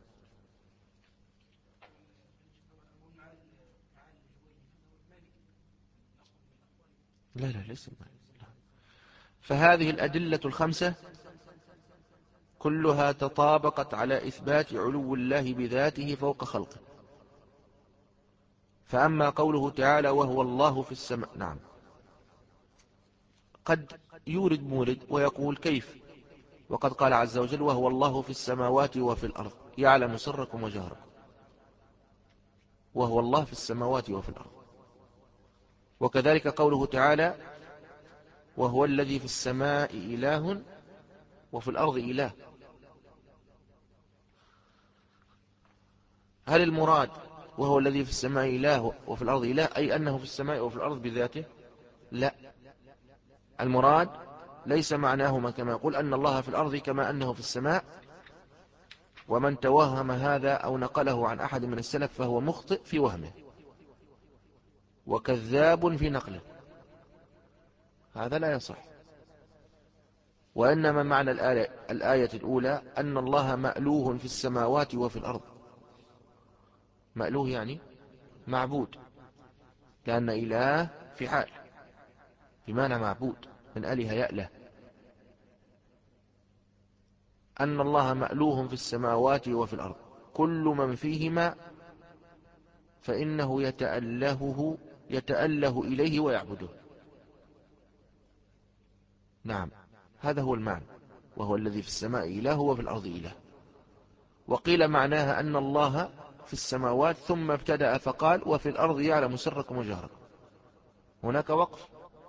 لا لا ليس. فهذه الأدلة الخمسة كلها تطابقت على إثبات علو الله بذاته فوق خلقه. فأما قوله تعالى وهو الله في السماء، نعم، قد يورد مورد ويقول كيف، وقد قال عز وجل وهو الله في السماوات وفي الأرض يعلم سركم وجهركم، وهو الله في السماوات وفي الأرض. وكذلك قوله تعالى وهو الذي في السماء إله وفي الأرض إله. هل المراد وهو الذي في السماء إله وفي الأرض إله أي أنه في السماء وفي الأرض بذاته؟ لا، المراد ليس معناهما كما يقول أن الله في الأرض كما أنه في السماء، ومن توهم هذا أو نقله عن أحد من السلف فهو مخطئ في وهمه وكذاب في نقله، هذا لا يصح. وإنما معنى الآية, الآية الأولى أن الله مألوه في السماوات وفي الأرض. مألوه يعني معبود، لأن إله في حال بمعنى معبود، من أله يأله. أن الله مألوه في السماوات وفي الأرض كل من فيهما فإنه يتأله, يتأله إليه ويعبده. نعم، هذا هو المعنى، وهو الذي في السماء إله وفي الأرض إله. وقيل معناها أن الله في السماوات ثم ابتدأ فقال وفي الأرض يعلم سركم وجهركم. هناك وقف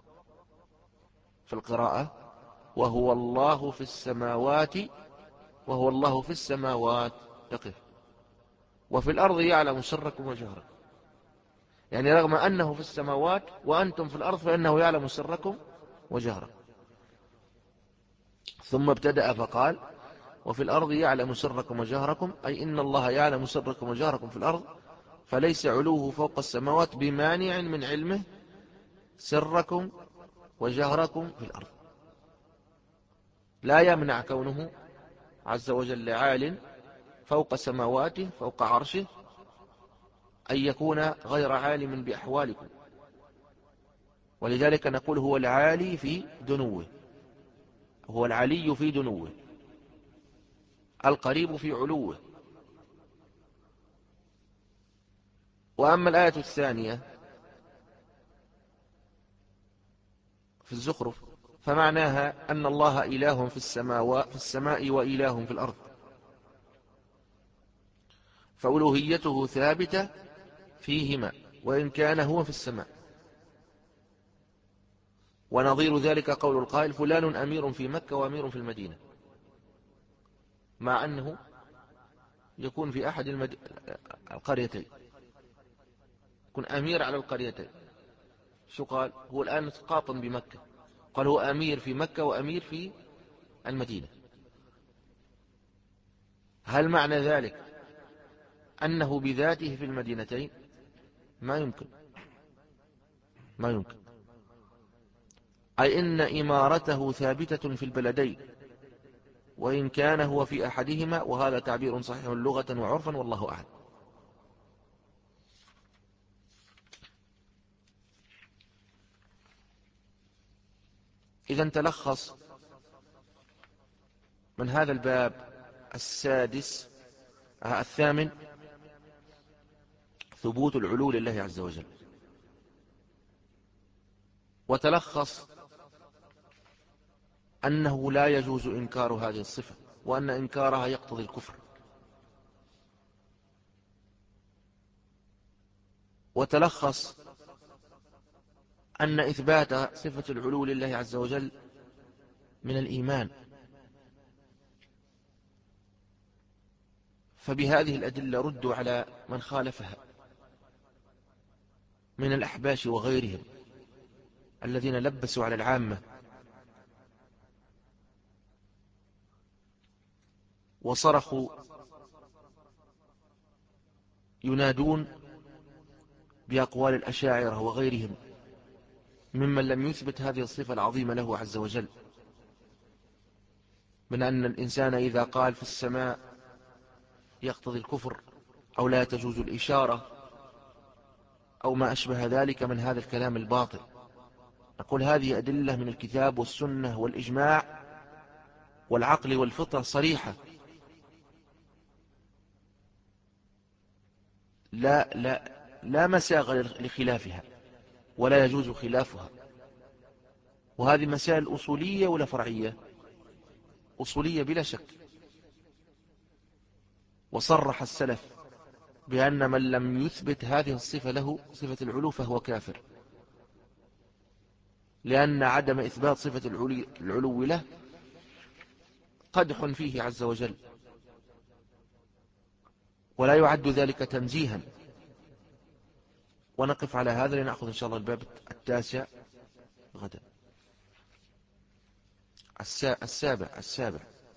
في القراءة وهو الله في السماوات، وهو الله في السماوات يقف، وفي الأرض يعلم سركم وجهركم، يعني رغم أنه في السماوات وأنتم في الأرض فإنه يعلم سركم وجهركم. ثم ابتدأ فقال وفي الأرض يعلم سركم وجهركم، أي إن الله يعلم سركم وجهركم في الأرض، فليس علوه فوق السماوات بمانع من علمه سركم وجهركم في الأرض. لا يمنع كونه عز وجل عال فوق سماواته فوق عرشه أن يكون غير عالم بأحوالكم، ولذلك نقول هو العالي في دنوه، هو العلي في دنوه، القريب في علوه. وأما الآية الثانية في الزخرف فمعناها أن الله إله في السماء, في السماء وإله في الأرض، فألوهيته ثابتة فيهما وإن كان هو في السماء. ونظير ذلك قول القائل فلان أمير في مكة وأمير في المدينة، مع أنه يكون في أحد المد... القريتين، يكون أمير على القريتين. شو قال؟ هو الآن قاطن بمكة، قال هو أمير في مكة وأمير في المدينة. هل معنى ذلك أنه بذاته في المدينتين؟ ما يمكن، ما يمكن، أي إن إمارته ثابتة في البلدين وإن كان هو في أحدهما، وهذا تعبير صحيح لغة وعرفا والله أعلم. إذن تلخص من هذا الباب السادس آه الثامن ثبوت العلو لله عز وجل، وتلخص أنه لا يجوز إنكار هذه الصفة، وأن إنكارها يقتضي الكفر. وتلخص أن إثبات صفة العلو لله عز وجل من الإيمان. فبهذه الأدلة ردوا على من خالفها من الأحباش وغيرهم الذين لبسوا على العامة وصرخوا ينادون بأقوال الأشاعرة وغيرهم ممن لم يثبت هذه الصفة العظيمة له عز وجل، من أن الإنسان إذا قال في السماء يقتضي الكفر أو لا تجوز الإشارة أو ما أشبه ذلك من هذا الكلام الباطل. نقول هذه أدلة من الكتاب والسنة والإجماع والعقل والفطرة صريحة، لا لا لا مساغ لخلافها ولا يجوز خلافها. وهذه مسائل أصولية ولا فرعية؟ أصولية بلا شك. وصرح السلف بأن من لم يثبت هذه الصفة له، صفة العلو، فهو كافر، لأن عدم إثبات صفة العلو له قدح فيه عز وجل، ولا يعد ذلك تنزيها. ونقف على هذا لنأخذ إن شاء الله الباب التاسع غدا. السابع السابع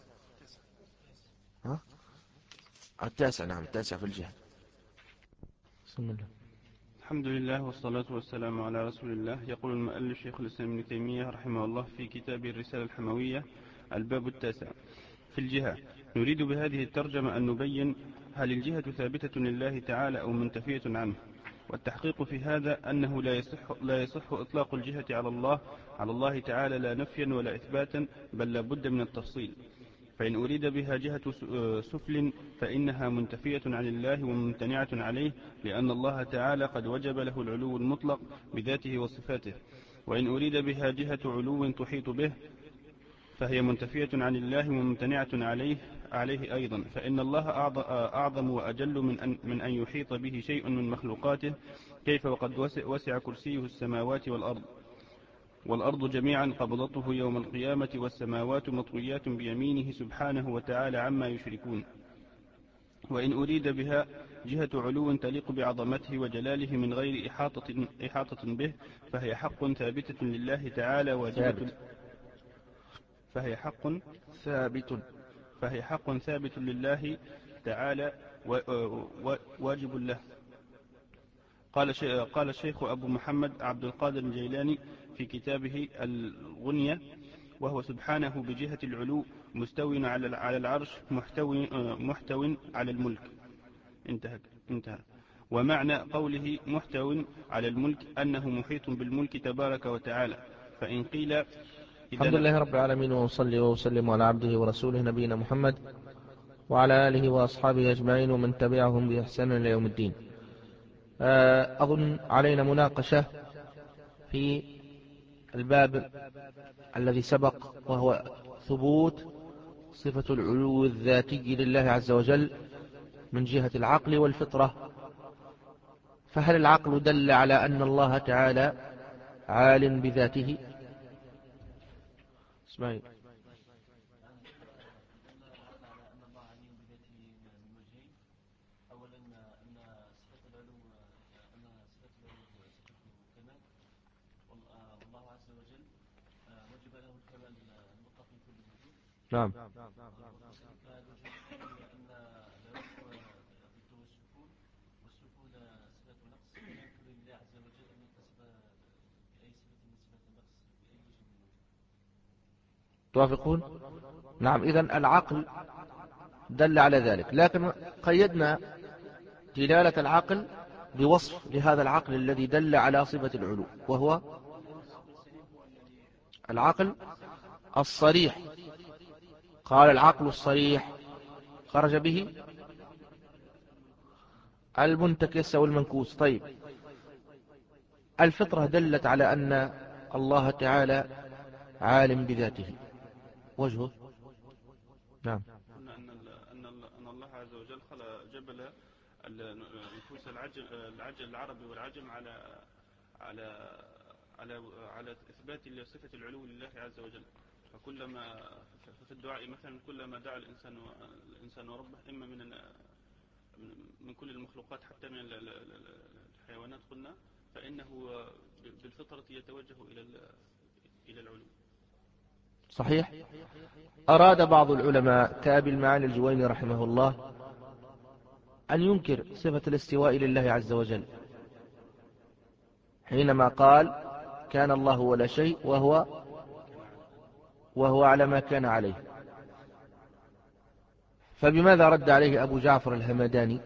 ها؟ التاسع، نعم التاسع في الجهة. بسم الله. الحمد لله والصلاة والسلام على رسول الله. يقول المؤلف شيخ الإسلام ابن تيمية رحمه الله في كتابه الرسالة الحموية الباب التاسع في الجهة. نريد بهذه الترجمة أن نبين هل الجهة ثابتة لله تعالى أو منتفية عنه. والتحقيق في هذا أنه لا يصح, لا يصح إطلاق الجهة على الله على الله تعالى لا نفيا ولا إثباتا، بل لا بد من التفصيل. فإن أريد بها جهة سفل فإنها منتفية عن الله وممتنعة عليه، لأن الله تعالى قد وجب له العلو المطلق بذاته وصفاته. وإن أريد بها جهة علو تحيط به فهي منتفية عن الله وممتنعة عليه عليه أيضا، فإن الله أعظم وأجل من أن, من أن يحيط به شيء من مخلوقاته، كيف وقد وسع كرسيه السماوات والأرض والأرض جميعا قبضته يوم القيامة، والسماوات مطويات بيمينه سبحانه وتعالى عما يشركون. وإن أريد بها جهة علو تليق بعظمته وجلاله من غير إحاطة, إحاطة به فهي حق ثابتة لله تعالى واجبة ثابت. فهي حق ثابت فهي حق ثابت لله تعالى واجب له. قال قال الشيخ أبو محمد عبد القادر الجيلاني في كتابه الغنية: وهو سبحانه بجهة العلو مستو على العرش محتو, محتو على الملك. انتهى انتهى ومعنى قوله محتو على الملك أنه محيط بالملك تبارك وتعالى. فإن قيل الحمد لله رب العالمين، وصلي وسلم على عبده ورسوله نبينا محمد وعلى آله وأصحابه أجمعين ومن تبعهم بإحسان إلى يوم الدين. أظن علينا مناقشة في الباب الذي سبق، وهو ثبوت صفة العلو الذاتي لله عز وجل من جهة العقل والفطرة. فهل العقل دل على أن الله تعالى عال بذاته؟ اسمعي. نعم. توافقون؟ نعم. إذن العقل دل على ذلك، لكن قيدنا دلالة العقل بوصف لهذا العقل الذي دل على صفة العلو، وهو العقل الصريح. قال العقل الصريح خرج به المنتكس أو المنكوس. طيب، الفطرة دلت على أن الله تعالى عالم بذاته، وجهه؟ نعم. أن الله عز وجل خلق جبل نفوس العجل العربي والعجم على على على على إثبات صفة العلو لله عز وجل. فكلما في الدعاء مثلا كلما دعا الإنسان الإنسان ربه، إما من من كل المخلوقات حتى من الحيوانات قلنا، فإنه بالفطرة يتوجه إلى إلى العلو. صحيح. أراد بعض العلماء كأبي المعالي الجويني رحمه الله أن ينكر صفة الاستواء لله عز وجل، حينما قال كان الله ولا شيء وهو وهو على ما كان عليه. فبماذا رد عليه أبو جعفر الهمداني؟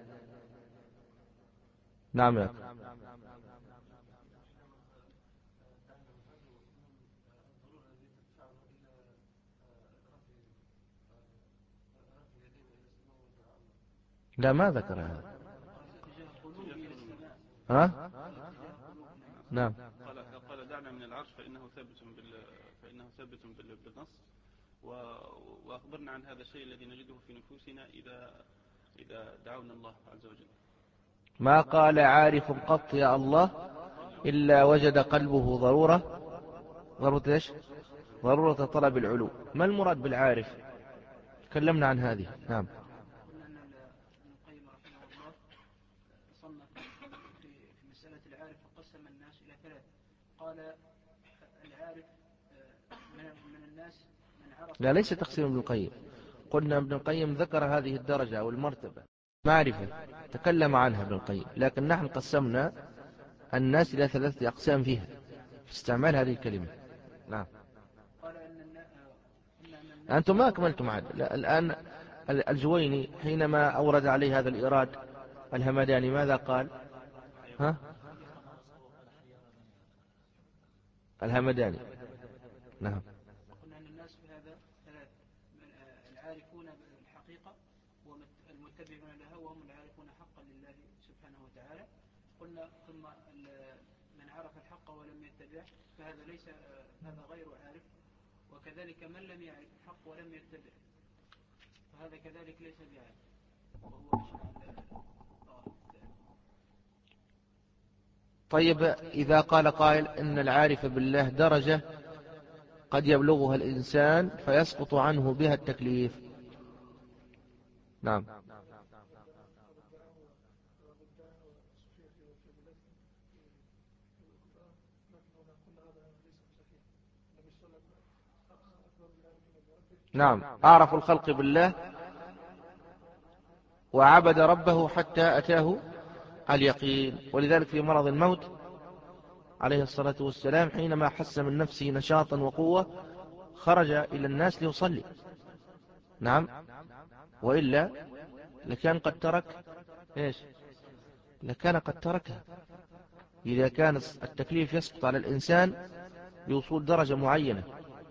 نعم يا لا ما ذكر هذا. ها؟ نعم. قال قال دعنا من العرش فإنه ثابت بال فإنه ثابت بالنص، وأخبرنا عن هذا الشيء الذي نجده في نفوسنا إذا إذا دعونا الله عز وجل. ما قال عارف قط يا الله إلا وجد قلبه ضرورة ضرورة إيش؟ ضرورة طلب العلو. ما المراد بالعارف؟ تكلمنا عن هذه. نعم. قلنا أن ابن القيم رحمه الله صنف في مسألة العارف فقسم الناس إلى ثلاث. قال العارف من الناس من عرف. لا ليس تقسيم ابن القيم. قلنا ابن القيم ذكر هذه الدرجة أو المرتبة معرفة تكلم عنها ابن القيم، لكن نحن قسمنا الناس إلى ثلاثة أقسام فيها في استعمال هذه الكلمة. نعم. أنتم ما أكملتم عاد. الآن الجويني حينما أورد عليه هذا الإيراد الهمداني ماذا قال؟ ها؟ الهمداني. نعم. قلنا أن الناس في هذا ثلاث: العارفون بالحقيقة والمتبعون لها وهم العارفون حقا لله سبحانه وتعالى. قلنا ثم من عرف الحق ولم يتبعه فهذا ليس هذا غير عارف، وكذلك من لم يعرف الحق ولم يتبع فهذا كذلك ليس بعارف وهو طيب إذا قال قائل إن العارف بالله درجة قد يبلغها الإنسان فيسقط عنه بها التكليف. نعم. نعم. أعرف الخلق بالله وعبد ربه حتى أتاه اليقين، ولذلك في مرض الموت عليه الصلاة والسلام حينما حس من نفسه نشاطا وقوة خرج إلى الناس ليصلي. نعم. وإلا لكان قد ترك إيش؟ لكان قد تركها. إذا كان التكليف يسقط على الإنسان بوصول درجة معينة،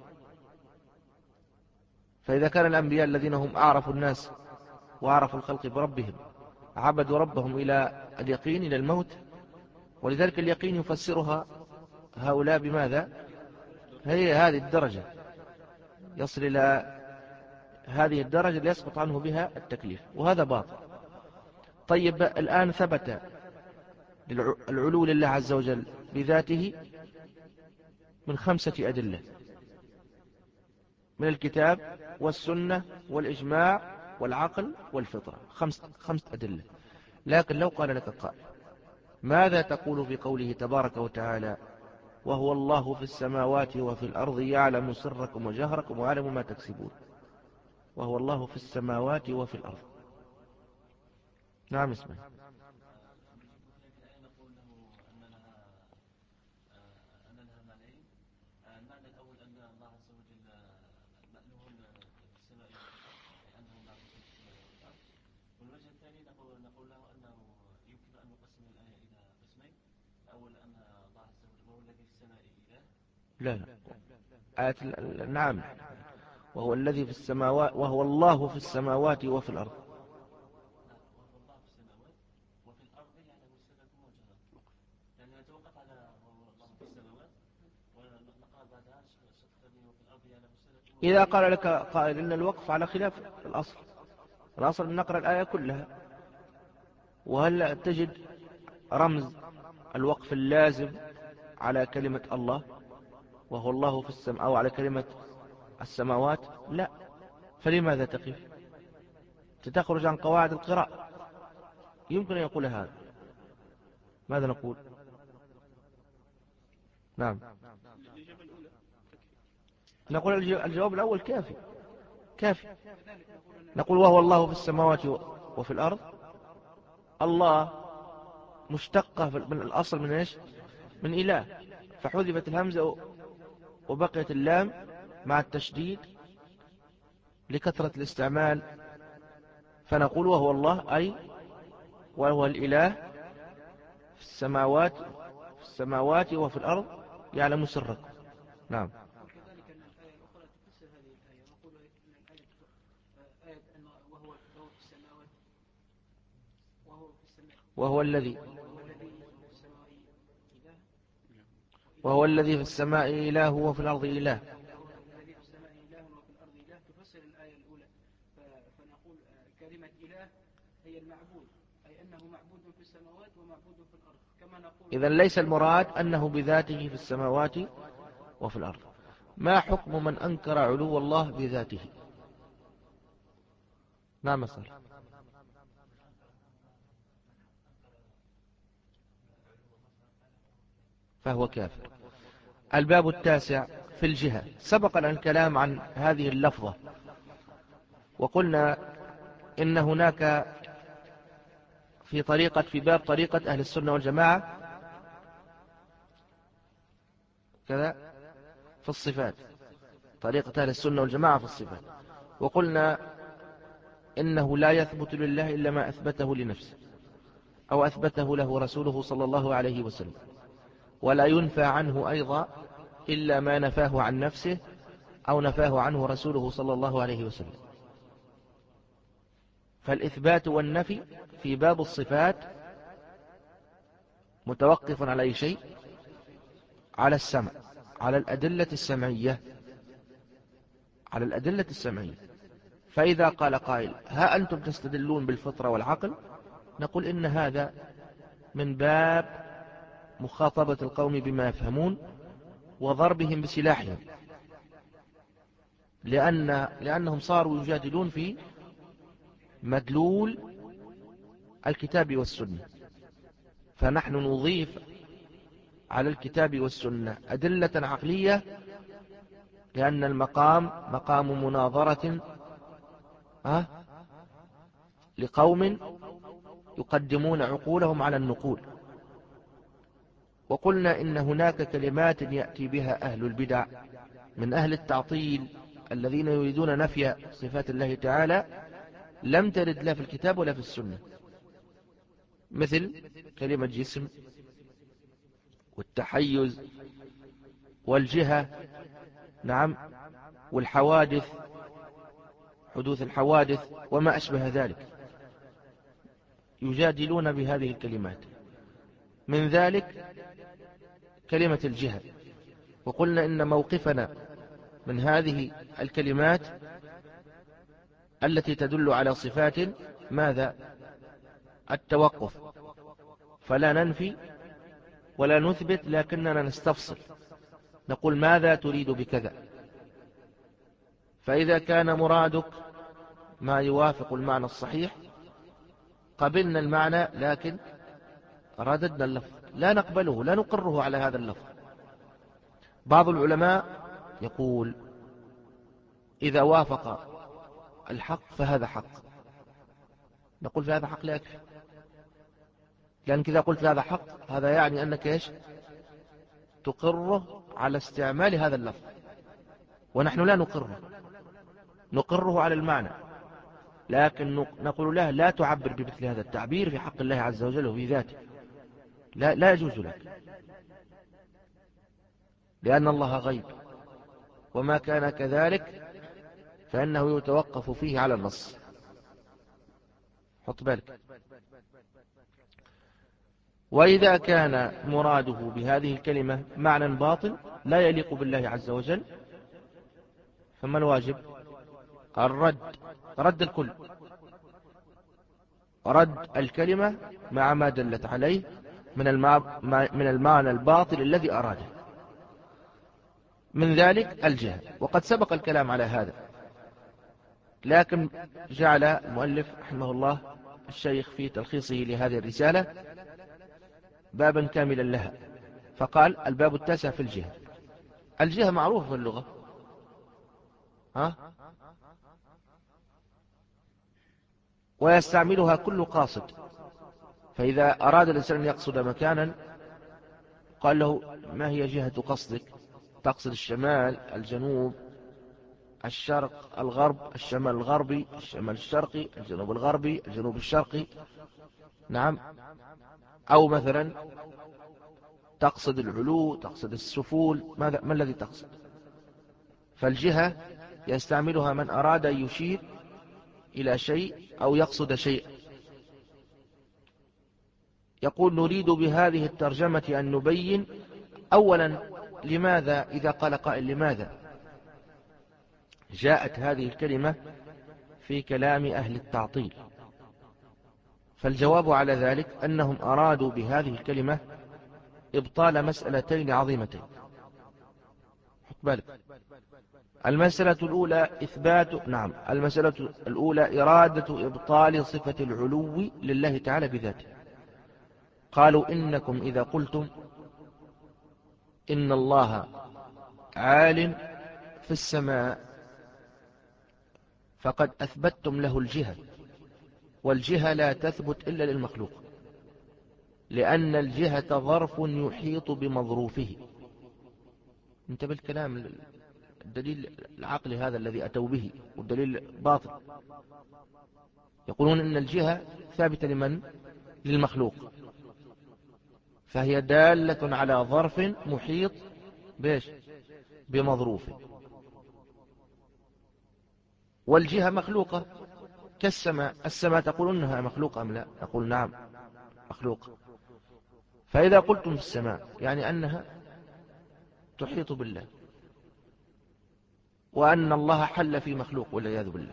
فإذا كان الأنبياء الذين هم أعرف الناس وأعرف الخلق بربهم عبدوا ربهم إلى اليقين إلى الموت، ولذلك اليقين يفسرها هؤلاء بماذا؟ هي هذه الدرجة، يصل إلى هذه الدرجة ليسقط عنه بها التكليف، وهذا باطل. طيب الآن ثبت العلو لله عز وجل بذاته من خمسة أدلة من الكتاب والسنة والإجماع والعقل والفطرة، خمس خمس أدلة. لكن لو قال لك قائل ماذا تقول في قوله تبارك وتعالى وهو الله في السماوات وفي الأرض يعلم سركم وجهركم ويعلم ما تكسبون، وهو الله في السماوات وفي الأرض. نعم اسمع. لا لا آية نعم وهو الذي في السماوات وهو الله في السماوات وفي الأرض. إذا قال لك قائل إن الوقف على خلاف الأصل، الأصل أن نقرأ الآية كلها، وهل تجد رمز الوقف اللازم على كلمة الله وهو الله في السماء أو على كلمة السماوات؟ لا. فلماذا تقف؟ تتخرج عن قواعد القراءة. يمكن أن يقول هذا. ماذا نقول؟ نعم. نقول الجواب الأول كافي كافي. نقول وهو الله في السماوات وفي الأرض. الله مشتقة من الأصل من إيش؟ من إله، فحذفت الهمزة وبقيت اللام مع التشديد لكثرة الاستعمال، فنقول وهو الله أي وهو الإله في السماوات في السماوات وفي الأرض يعلم سركم. نعم. وكذلك أن الآية الأخرى تفسر هذه الآية، نقول أن الآية آية أن وهو في السماوات وهو الذي وهو الذي في السماء إله وفي الأرض إله. الذي في السماء إله وفي الأرض إله تفسر الآية الأولى، فنقول كلمة إله هي المعبود، أي أنه معبود في السماوات ومعبود في الأرض، كما نقول. إذن ليس المراد أنه بذاته في السماوات وفي الأرض. ما حكم من أنكر علو الله بذاته؟ نعم صار فهو كافر. الباب التاسع في الجهة. سبقنا الكلام عن هذه اللفظة وقلنا إن هناك في طريقة في باب طريقة أهل السنة والجماعة كذا في الصفات، طريقة أهل السنة والجماعة في الصفات، وقلنا إنه لا يثبت لله إلا ما أثبته لنفسه أو أثبته له رسوله صلى الله عليه وسلم، ولا ينفى عنه أيضا إلا ما نفاه عن نفسه أو نفاه عنه رسوله صلى الله عليه وسلم. فالإثبات والنفي في باب الصفات متوقف على أي شيء؟ على السمع، على الأدلة السمعية، على الأدلة السمعية. فإذا قال قائل ها أنتم تستدلون بالفطرة والعقل، نقول إن هذا من باب مخاطبة القوم بما يفهمون وضربهم بسلاحهم، لأن لأنهم صاروا يجادلون في مدلول الكتاب والسنة، فنحن نضيف على الكتاب والسنة أدلة عقلية، لأن المقام مقام مناظرة أه؟ لقوم يقدمون عقولهم على النقول. وقلنا إن هناك كلمات يأتي بها أهل البدع من أهل التعطيل الذين يريدون نفي صفات الله تعالى لم ترد لا في الكتاب ولا في السنة، مثل كلمة جسم والتحيز والجهة، نعم، والحوادث، حدوث الحوادث وما أشبه ذلك، يجادلون بهذه الكلمات. من ذلك كلمة الجهة، وقلنا إن موقفنا من هذه الكلمات التي تدل على صفات ماذا؟ التوقف، فلا ننفي ولا نثبت، لكننا نستفصل، نقول ماذا تريد بكذا. فإذا كان مرادك ما يوافق المعنى الصحيح قبلنا المعنى، لكن رددنا اللفظ، لا نقبله، لا نقره على هذا اللفظ. بعض العلماء يقول إذا وافق الحق فهذا حق، نقول في هذا حق لا يكفي، لأنك إذا قلت هذا حق هذا يعني أنك إيش؟ تقره على استعمال هذا اللفظ، ونحن لا نقره، نقره على المعنى، لكن نقول له لا تعبر بمثل هذا التعبير في حق الله عز وجل وفي ذاته، لا, لا يجوز لك، لأن الله غيب، وما كان كذلك فإنه يتوقف فيه على النص. حط بالك. وإذا كان مراده بهذه الكلمة معنى باطل لا يليق بالله عز وجل، فما الواجب؟ الرد، رد الكل، رد الكلمة مع ما دلت عليه من من المعنى الباطل الذي أراده. من ذلك الجهة، وقد سبق الكلام على هذا، لكن جعل المؤلف رحمه الله الشيخ في تلخيصه لهذه الرسالة بابا كاملا لها، فقال الباب التاسع في الجهة. الجهة معروفة في اللغة، ها؟ ويستعملها كل قاصد، فإذا أراد الإنسان أن يقصد مكانا قال له ما هي جهة قصدك؟ تقصد الشمال، الجنوب، الشرق، الغرب، الشمال الغربي، الشمال الشرقي، الجنوب الغربي، الجنوب الشرقي، نعم، أو مثلا تقصد العلو، تقصد السفول، ماذا ما الذي تقصد؟ فالجهة يستعملها من أراد أن يشير إلى شيء أو يقصد شيء. يقول نريد بهذه الترجمة أن نبين أولا لماذا، إذا قال قائل لماذا جاءت هذه الكلمة في كلام أهل التعطيل، فالجواب على ذلك أنهم أرادوا بهذه الكلمة إبطال مسألتين عظيمتين. حط بالك، المسألة الأولى إثبات نعم المسألة الأولى إرادة إبطال صفة العلو لله تعالى بذاته. قالوا إنكم إذا قلتم إن الله عال في السماء فقد أثبتتم له الجهة، والجهة لا تثبت إلا للمخلوق، لأن الجهة ظرف يحيط بمظروفه. انتبه الكلام، الدليل العقلي هذا الذي أتوا به والدليل باطل. يقولون إن الجهة ثابتة لمن؟ للمخلوق، فهي دالة على ظرف محيط بيش بمظروفه، والجهة مخلوقة كالسماء. السماء تقول إنها مخلوقة أم لا؟ نقول نعم مخلوقة. فإذا قلتم في السماء يعني أنها تحيط بالله، وأن الله حل في مخلوق والعياذ بالله.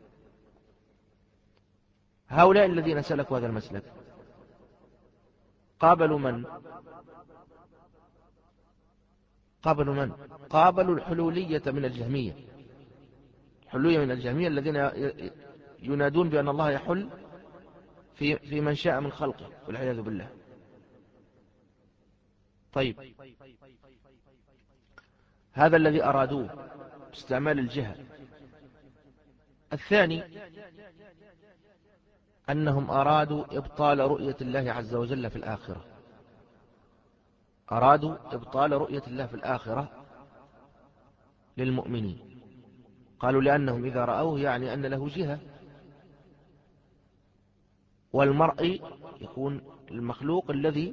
هؤلاء الذين سلكوا هذا المسلك قابلوا من؟ قابلوا من؟ قابلوا الحلولية من الجهمية، حلولية من الجهمية الذين ينادون بأن الله يحل في في من شاء من خلقه والعياذ بالله. طيب، هذا الذي أرادوه باستعمال الجهة. الثاني أنهم أرادوا إبطال رؤية الله عز وجل في الآخرة، أرادوا إبطال رؤية الله في الآخرة للمؤمنين. قالوا لأنهم إذا رأوه يعني أن له جهة، والمرء يكون المخلوق الذي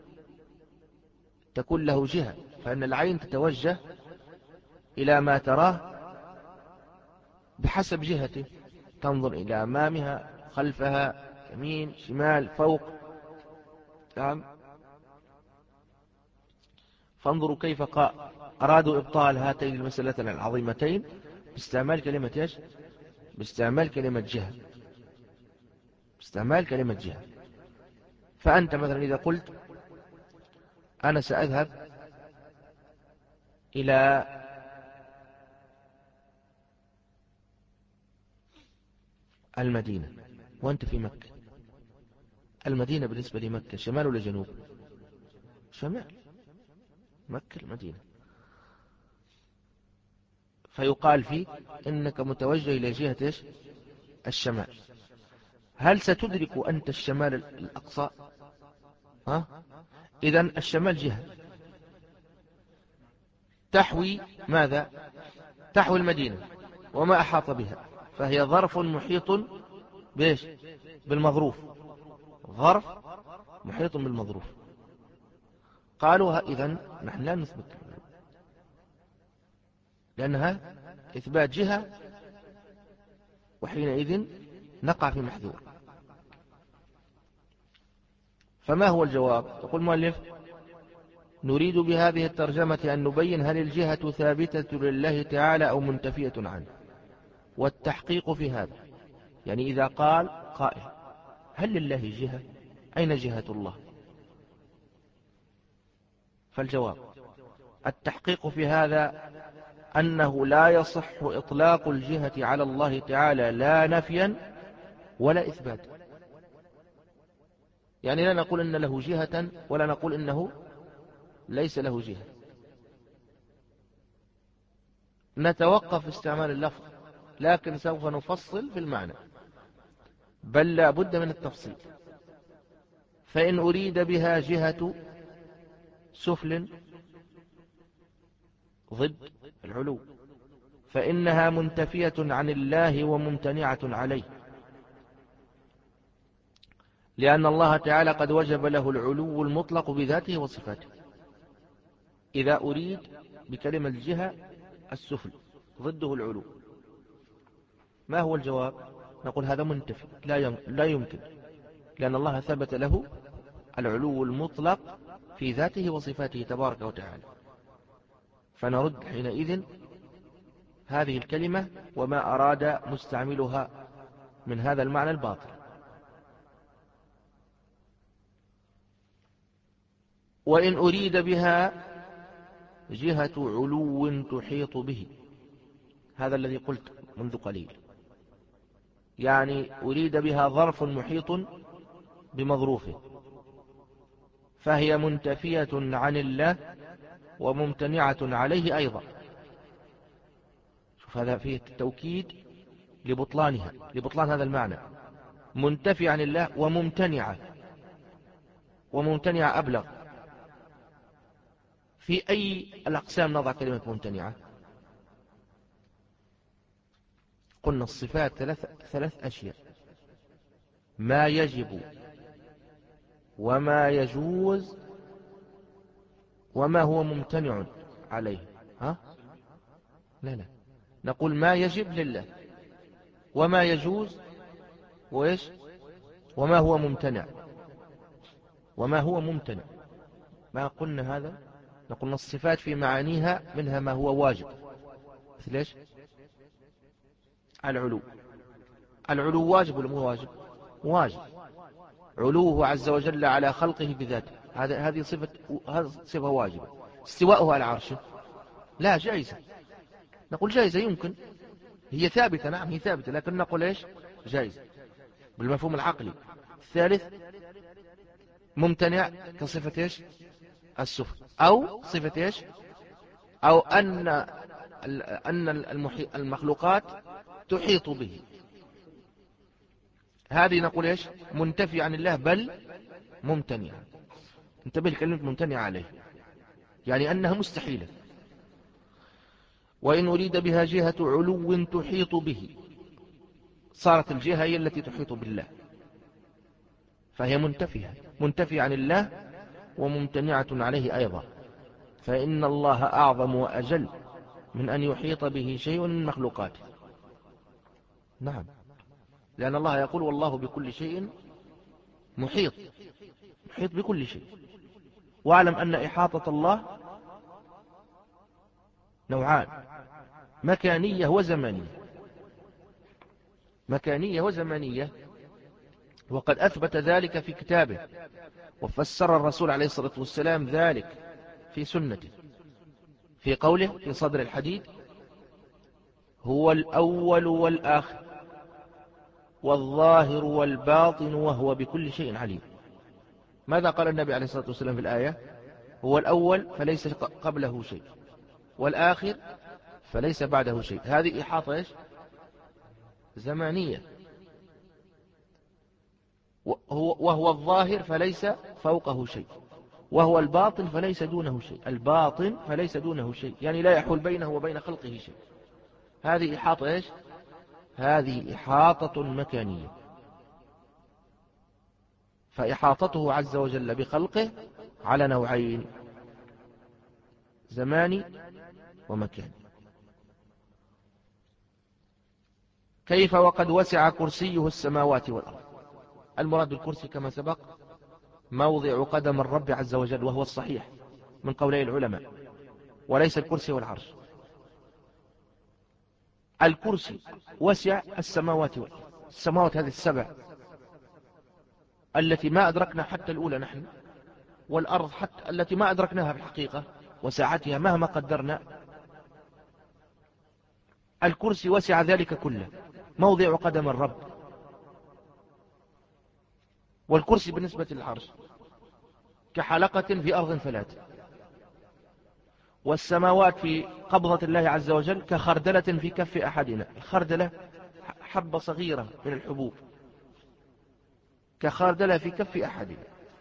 تكون له جهة، فإن العين تتوجه إلى ما تراه بحسب جهته، تنظر إلى أمامها خلفها يمين شمال فوق. تمام؟ فانظروا كيف أرادوا إبطال هاتين المسألتين العظيمتين باستعمال كلمة ايش؟ باستعمال كلمة جهة، باستعمال كلمة جهة. فأنت مثلا إذا قلت أنا سأذهب إلى المدينة وأنت في مكة، المدينة بالنسبة لمكة شمال ولا جنوب؟ شمال، مكة المدينة. فيقال فيك إنك متوجه إلى جهة إيش؟ الشمال. هل ستدرك أنت الشمال الأقصى؟ ها؟ إذن الشمال جهة تحوي ماذا؟ تحوي المدينة وما أحاط بها، فهي ظرف محيط بإيش؟ بالمظروف، ظرف محيط بالمظروف. قالوا إذن نحن لا نثبت، لأنها إثبات جهة، وحينئذ نقع في محذور. فما هو الجواب؟ يقول المؤلف نريد بهذه الترجمة أن نبين هل الجهة ثابتة لله تعالى أو منتفية عنه، والتحقيق في هذا يعني إذا قال قائل هل لله جهة؟ أين جهة الله؟ فالجواب التحقيق في هذا أنه لا يصح إطلاق الجهة على الله تعالى لا نفيا ولا إثباتا. يعني لا نقول إن له جهة ولا نقول إنه ليس له جهة، نتوقف في استعمال اللفظ، لكن سوف نفصل في المعنى، بل لا بد من التفصيل. فإن أريد بها جهة سفل ضد العلو فإنها منتفية عن الله وممتنعة عليه، لأن الله تعالى قد وجب له العلو المطلق بذاته وصفاته. إذا أريد بكلمة الجهة السفل ضده العلو، ما هو الجواب؟ نقول هذا منتفي، لا لا يمكن، لأن الله ثبت له العلو المطلق في ذاته وصفاته تبارك وتعالى، فنرد حينئذ هذه الكلمة وما أراد مستعملها من هذا المعنى الباطل. وإن أريد بها جهة علو تحيط به، هذا الذي قلت منذ قليل، يعني أريد بها ظرف محيط بمظروفه، فهي منتفية عن الله وممتنعة عليه أيضا. شوف هذا فيه التوكيد لبطلانها، لبطلان هذا المعنى، منتفي عن الله وممتنعة، وممتنعة أبلغ. في أي الأقسام نضع كلمة ممتنعة؟ قلنا الصفات ثلاث, ثلاث أشياء: ما يجب وما يجوز وما هو ممتنع عليه. ها؟ لا لا، نقول ما يجب لله، وما يجوز، وإيش؟ وما هو ممتنع، وما هو ممتنع. ما قلنا هذا؟ نقول الصفات في معانيها منها ما هو واجب، مثل إيش؟ العلو. العلو واجب ولا مو واجب؟ واجب. علوه عز وجل على خلقه بذاته، هذا هذه صفة، هذه صفة واجبة. استواءه على عرشه لا، جائزة. نقول جائزة، يمكن، هي ثابتة، نعم هي ثابتة، لكن نقول إيش؟ جائزة بالمفهوم العقلي. الثالث ممتنع كصفة إيش؟ السفل، أو صفة إيش؟ أو أن أن المخلوقات تحيط به، هذه نقول إيش؟ منتفي عن الله بل ممتنع. انتبه لكلمة ممتنع عليه، يعني أنها مستحيلة. وإن أريد بها جهة علو تحيط به، صارت الجهة هي التي تحيط بالله، فهي منتفية، منتفية عن الله وممتنعة عليه أيضا، فإن الله أعظم وأجل من أن يحيط به شيء من مخلوقاته. نعم، لأن الله يقول والله بكل شيء محيط، محيط بكل شيء. واعلم أن إحاطة الله نوعان: مكانية وزمانية. مكانية وزمانية، وقد أثبت ذلك في كتابه، وفسر الرسول عليه الصلاة والسلام ذلك في سنته، في قوله في صدر الحديث: هو الأول والآخر والظاهر والباطن وهو بكل شيء عليم. ماذا قال النبي عليه الصلاة والسلام في الآية؟ هو الأول فليس قبله شيء، والآخر فليس بعده شيء. هذه إحاطة إيش؟ زمانية. وهو الظاهر فليس فوقه شيء، وهو الباطن فليس دونه شيء. الباطن فليس دونه شيء، يعني لا يحول بينه وبين خلقه شيء. هذه إحاطة إيش؟ هذه إحاطة مكانية. فإحاطته عز وجل بخلقه على نوعين: زماني ومكاني. كيف وقد وسع كرسيه السماوات والأرض. المراد بالكرسي كما سبق موضع قدم الرب عز وجل، وهو الصحيح من قولي العلماء، وليس الكرسي والعرش. الكرسي وسع السماوات والأرض، السماوات هذه السبع التي ما أدركنا حتى الأولى نحن، والأرض حتى التي ما أدركناها في الحقيقة وساعتها مهما قدرنا. الكرسي وسع ذلك كله، موضع قدم الرب. والكرسي بالنسبة للعرش كحلقة في أرض فلات، والسماوات في قبضة الله عز وجل كخردلة في كف أحدنا. الخردلة حبة صغيرة من الحبوب، كخردلة في كف أحدنا.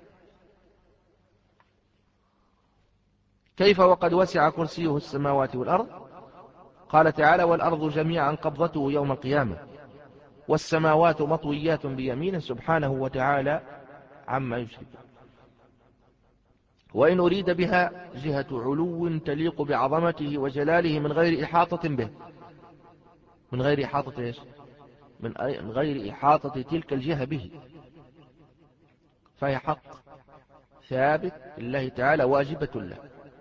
كيف وقد وسع كرسيه السماوات والأرض. قال تعالى: والأرض جميعا قبضته يوم القيامة والسماوات مطويات بيمينه سبحانه وتعالى عما يشركون. وإن أريد بها جهة علو تليق بعظمته وجلاله من غير إحاطة به. من غير إحاطة إيش؟ من غير إحاطة تلك الجهة به، فهي حق ثابت لله تعالى واجبة له.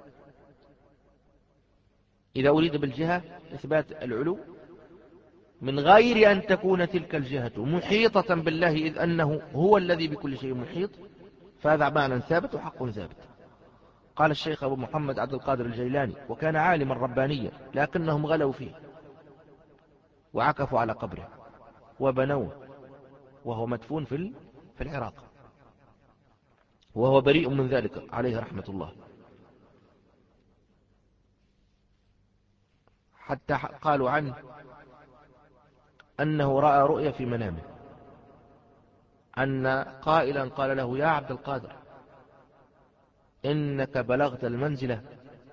إذا أريد بالجهة إثبات العلو من غير أن تكون تلك الجهة محيطة بالله، إذ أنه هو الذي بكل شيء محيط، فهذا معنى ثابت وحق ثابت. قال الشيخ أبو محمد عبد القادر الجيلاني: وكان عالما ربانيا لكنهم غلوا فيه وعكفوا على قبره وبنوه، وهو مدفون في في العراق، وهو بريء من ذلك عليه رحمة الله. حتى قالوا عنه أنه رأى رؤيا في منامه أن قائلا قال له: يا عبد القادر، إنك بلغت المنزلة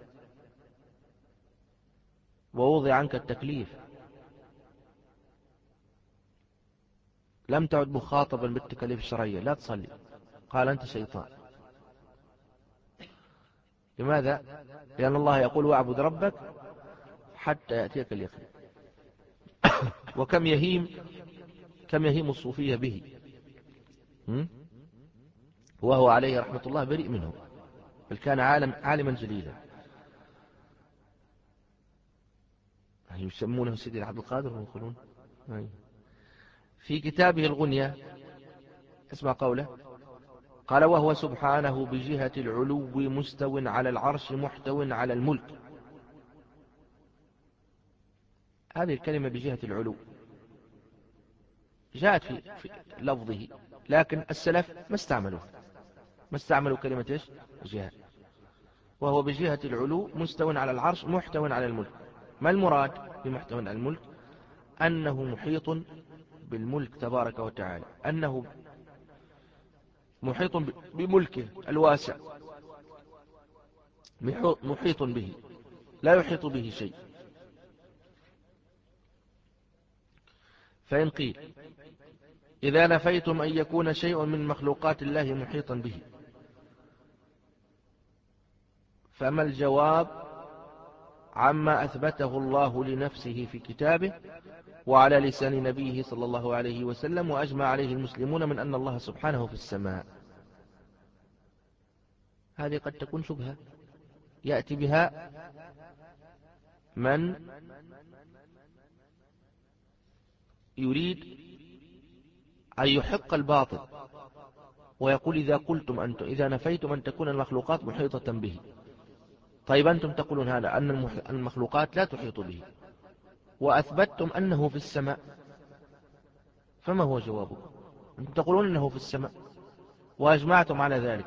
ووضع عنك التكليف، لم تعد مخاطبا بالتكاليف الشرعية، لا تصلي. قال: أنت شيطان. لماذا؟ لأن الله يقول: واعبد ربك حتى يأتيك اليقين. وكم يهيم كم يهيم الصوفية به، وهو عليه رحمة الله بريء منه، بل كان عالم عالما جليلا. يسمونه سيدي عبد القادر ويقولون في كتابه الغنية، اسمع قوله، قال: وهو سبحانه بجهة العلو مستو على العرش محتو على الملك. هذه الكلمة بجهة العلو جاءت في, في لفظه، لكن السلف ما استعملوه ما استعملوا كلمة إيش؟ جهة. وهو بجهة العلو مستو على العرش محتو على الملك. ما المراد بمحتو على الملك؟ أنه محيط بالملك تبارك وتعالى، أنه محيط بملكه الواسع، محيط به، لا يحيط به شيء. فإن قيل: إذا نفيتم أن يكون شيء من مخلوقات الله محيطا به، فما الجواب عما أثبته الله لنفسه في كتابه وعلى لسان نبيه صلى الله عليه وسلم وأجمع عليه المسلمون من أن الله سبحانه في السماء؟ هذه قد تكون شبهة يأتي بها من يريد أن يحق الباطل ويقول: إذا قلتم أنتم إذا نفيتم أن تكون المخلوقات محيطة به، طيب أنتم تقولون هذا أن المخلوقات لا تحيط به، وأثبتتم أنه في السماء، فما هو جوابكم؟ أنتم تقولون أنه في السماء وأجمعتم على ذلك،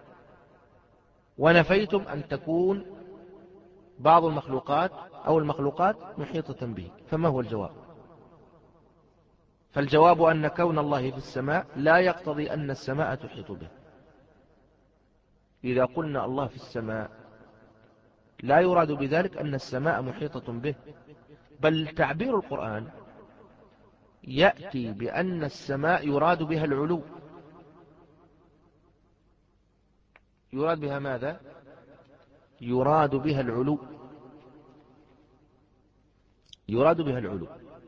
ونفيتم أن تكون بعض المخلوقات أو المخلوقات محيطة به، فما هو الجواب؟ فالجواب أن كون الله في السماء لا يقتضي أن السماء تحيط به. إذا قلنا الله في السماء لا يراد بذلك أن السماء محيطة به، بل تعبير القرآن يأتي بأن السماء يراد بها العلو. يراد بها ماذا؟ يراد بها العلو يراد بها العلو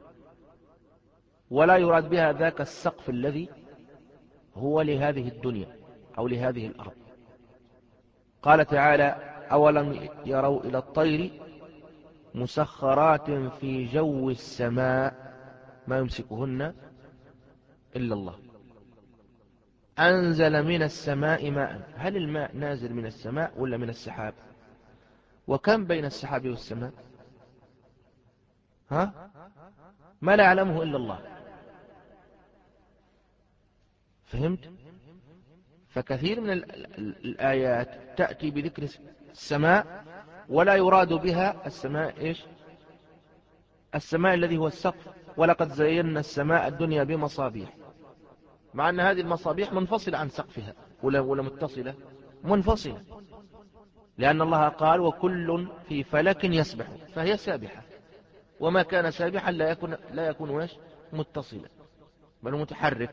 ولا يراد بها ذاك السقف الذي هو لهذه الدنيا أو لهذه الأرض. قال تعالى: أولم يروا إلى الطير مسخرات في جو السماء ما يمسكهن إلا الله أنزل من السماء ماء. هل الماء نازل من السماء ولا من السحاب؟ وكم بين السحاب والسماء؟ ها؟ ما لا يعلمه إلا الله. فهمت؟ فكثير من الآيات تأتي بذكر السماء ولا يراد بها السماء إيش؟ السماء الذي هو السقف. ولقد زينا السماء الدنيا بمصابيح، مع أن هذه المصابيح منفصلة عن سقفها ولا ولا متصلة؟ منفصلة، لأن الله قال: وكل في فلك يسبح، فهي سابحة، وما كان سابحا لا يكون لا يكون إيش؟ متصلا، بل متحرك.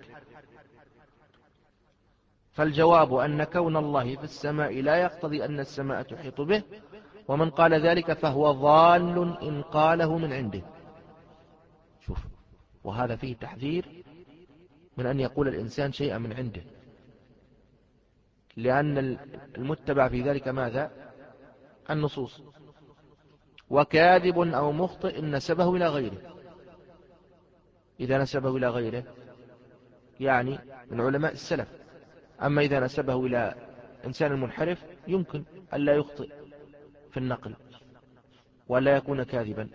فالجواب أن كون الله في السماء لا يقتضي أن السماء تحيط به، ومن قال ذلك فهو ضال إن قاله من عنده. شوف، وهذا فيه تحذير من أن يقول الإنسان شيئا من عنده. لأن المتبع في ذلك ماذا؟ النصوص. وكاذب أو مخطئ إن نسبه إلى غيره، إذا نسبه إلى غيره يعني من علماء السلف. أما إذا نسبه إلى إنسان منحرف يمكن ألا يخطئ في النقل ولا يكون كاذبا.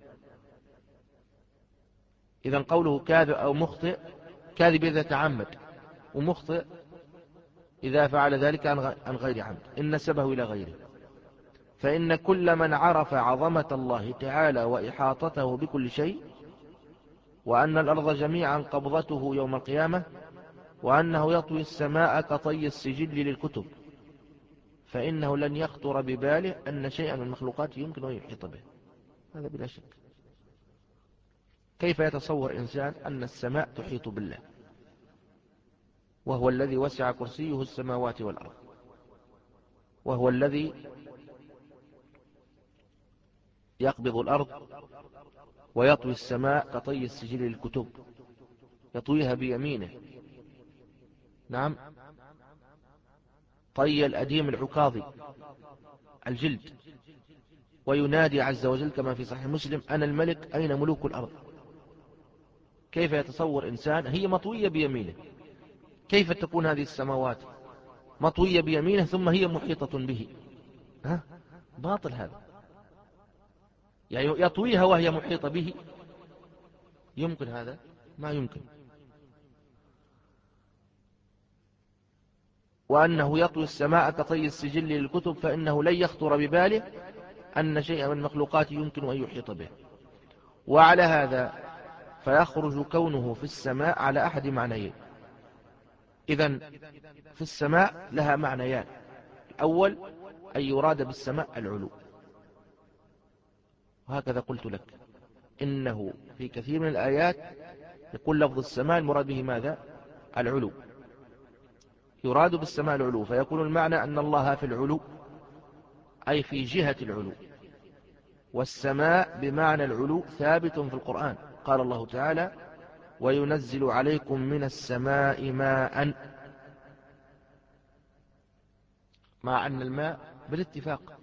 إذا قوله كاذب أو مخطئ، كاذب إذا تعمد، ومخطئ إذا فعل ذلك عن غير عمد إن نسبه إلى غيره. فإن كل من عرف عظمة الله تعالى وإحاطته بكل شيء، وأن الأرض جميعا قبضته يوم القيامة، وأنه يطوي السماء كطي السجل للكتب، فإنه لن يخطر بباله أن شيئا من المخلوقات يمكن أن يحيط به. هذا بلا شك. كيف يتصور إنسان أن السماء تحيط بالله وهو الذي وسع كرسيه السماوات والأرض، وهو الذي يقبض الأرض ويطوي السماء كطي السجل للكتب، يطويها بيمينه. نعم، طي الأديم العكاظي الجلد، وينادي عز وجل كما في صحيح مسلم: أنا الملك أين ملوك الأرض. كيف يتصور إنسان هي مطوية بيمينه؟ كيف تكون هذه السماوات مطوية بيمينه ثم هي محيطة به؟ ها؟ باطل هذا. يعني يطويها وهي محيطة به؟ يمكن هذا؟ ما يمكن. وأنه يطوي السماء كطي السجل للكتب، فإنه لن يخطر بباله أن شيئا من المخلوقات يمكن أن يحيط به. وعلى هذا فيخرج كونه في السماء على أحد معنيين. إذن في السماء لها معنيان: الأول أن يراد بالسماء العلو، وهكذا قلت لك إنه في كثير من الآيات يقول لفظ السماء المراد به ماذا؟ العلو. يراد بالسماء العلو، فيكون المعنى أن الله في العلو أي في جهة العلو. والسماء بمعنى العلو ثابت في القرآن. قال الله تعالى: وينزل عليكم من السماء ماء، مع أن الماء بالاتفاق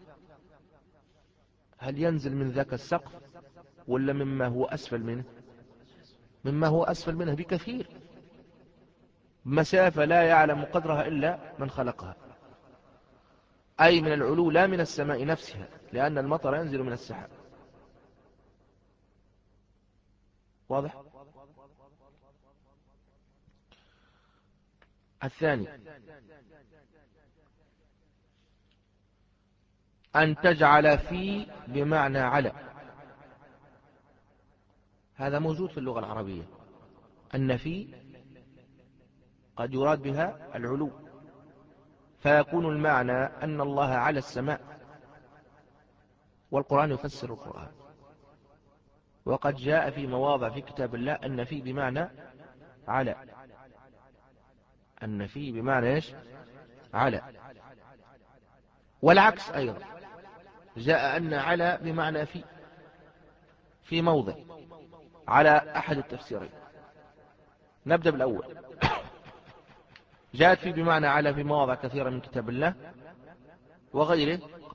هل ينزل من ذاك السقف ولا مما هو أسفل منه؟ مما هو أسفل منه بكثير، مسافة لا يعلم قدرها إلا من خلقها، أي من العلو لا من السماء نفسها، لأن المطر ينزل من السحاب. واضح؟ الثاني أن تجعل في بمعنى على. هذا موجود في اللغة العربية، أن في قد يراد بها العلو، فيكون المعنى أن الله على السماء، والقرآن يفسر القرآن. وقد جاء في مواضع في كتاب الله أن في بمعنى على، أن في بمعنى إيش؟ على. والعكس أيضا جاء أن على بمعنى في في موضع، على أحد التفسيرين. نبدأ بالأول. جاءت في بمعنى على في مواضع كثيرة من كتاب الله وغيره،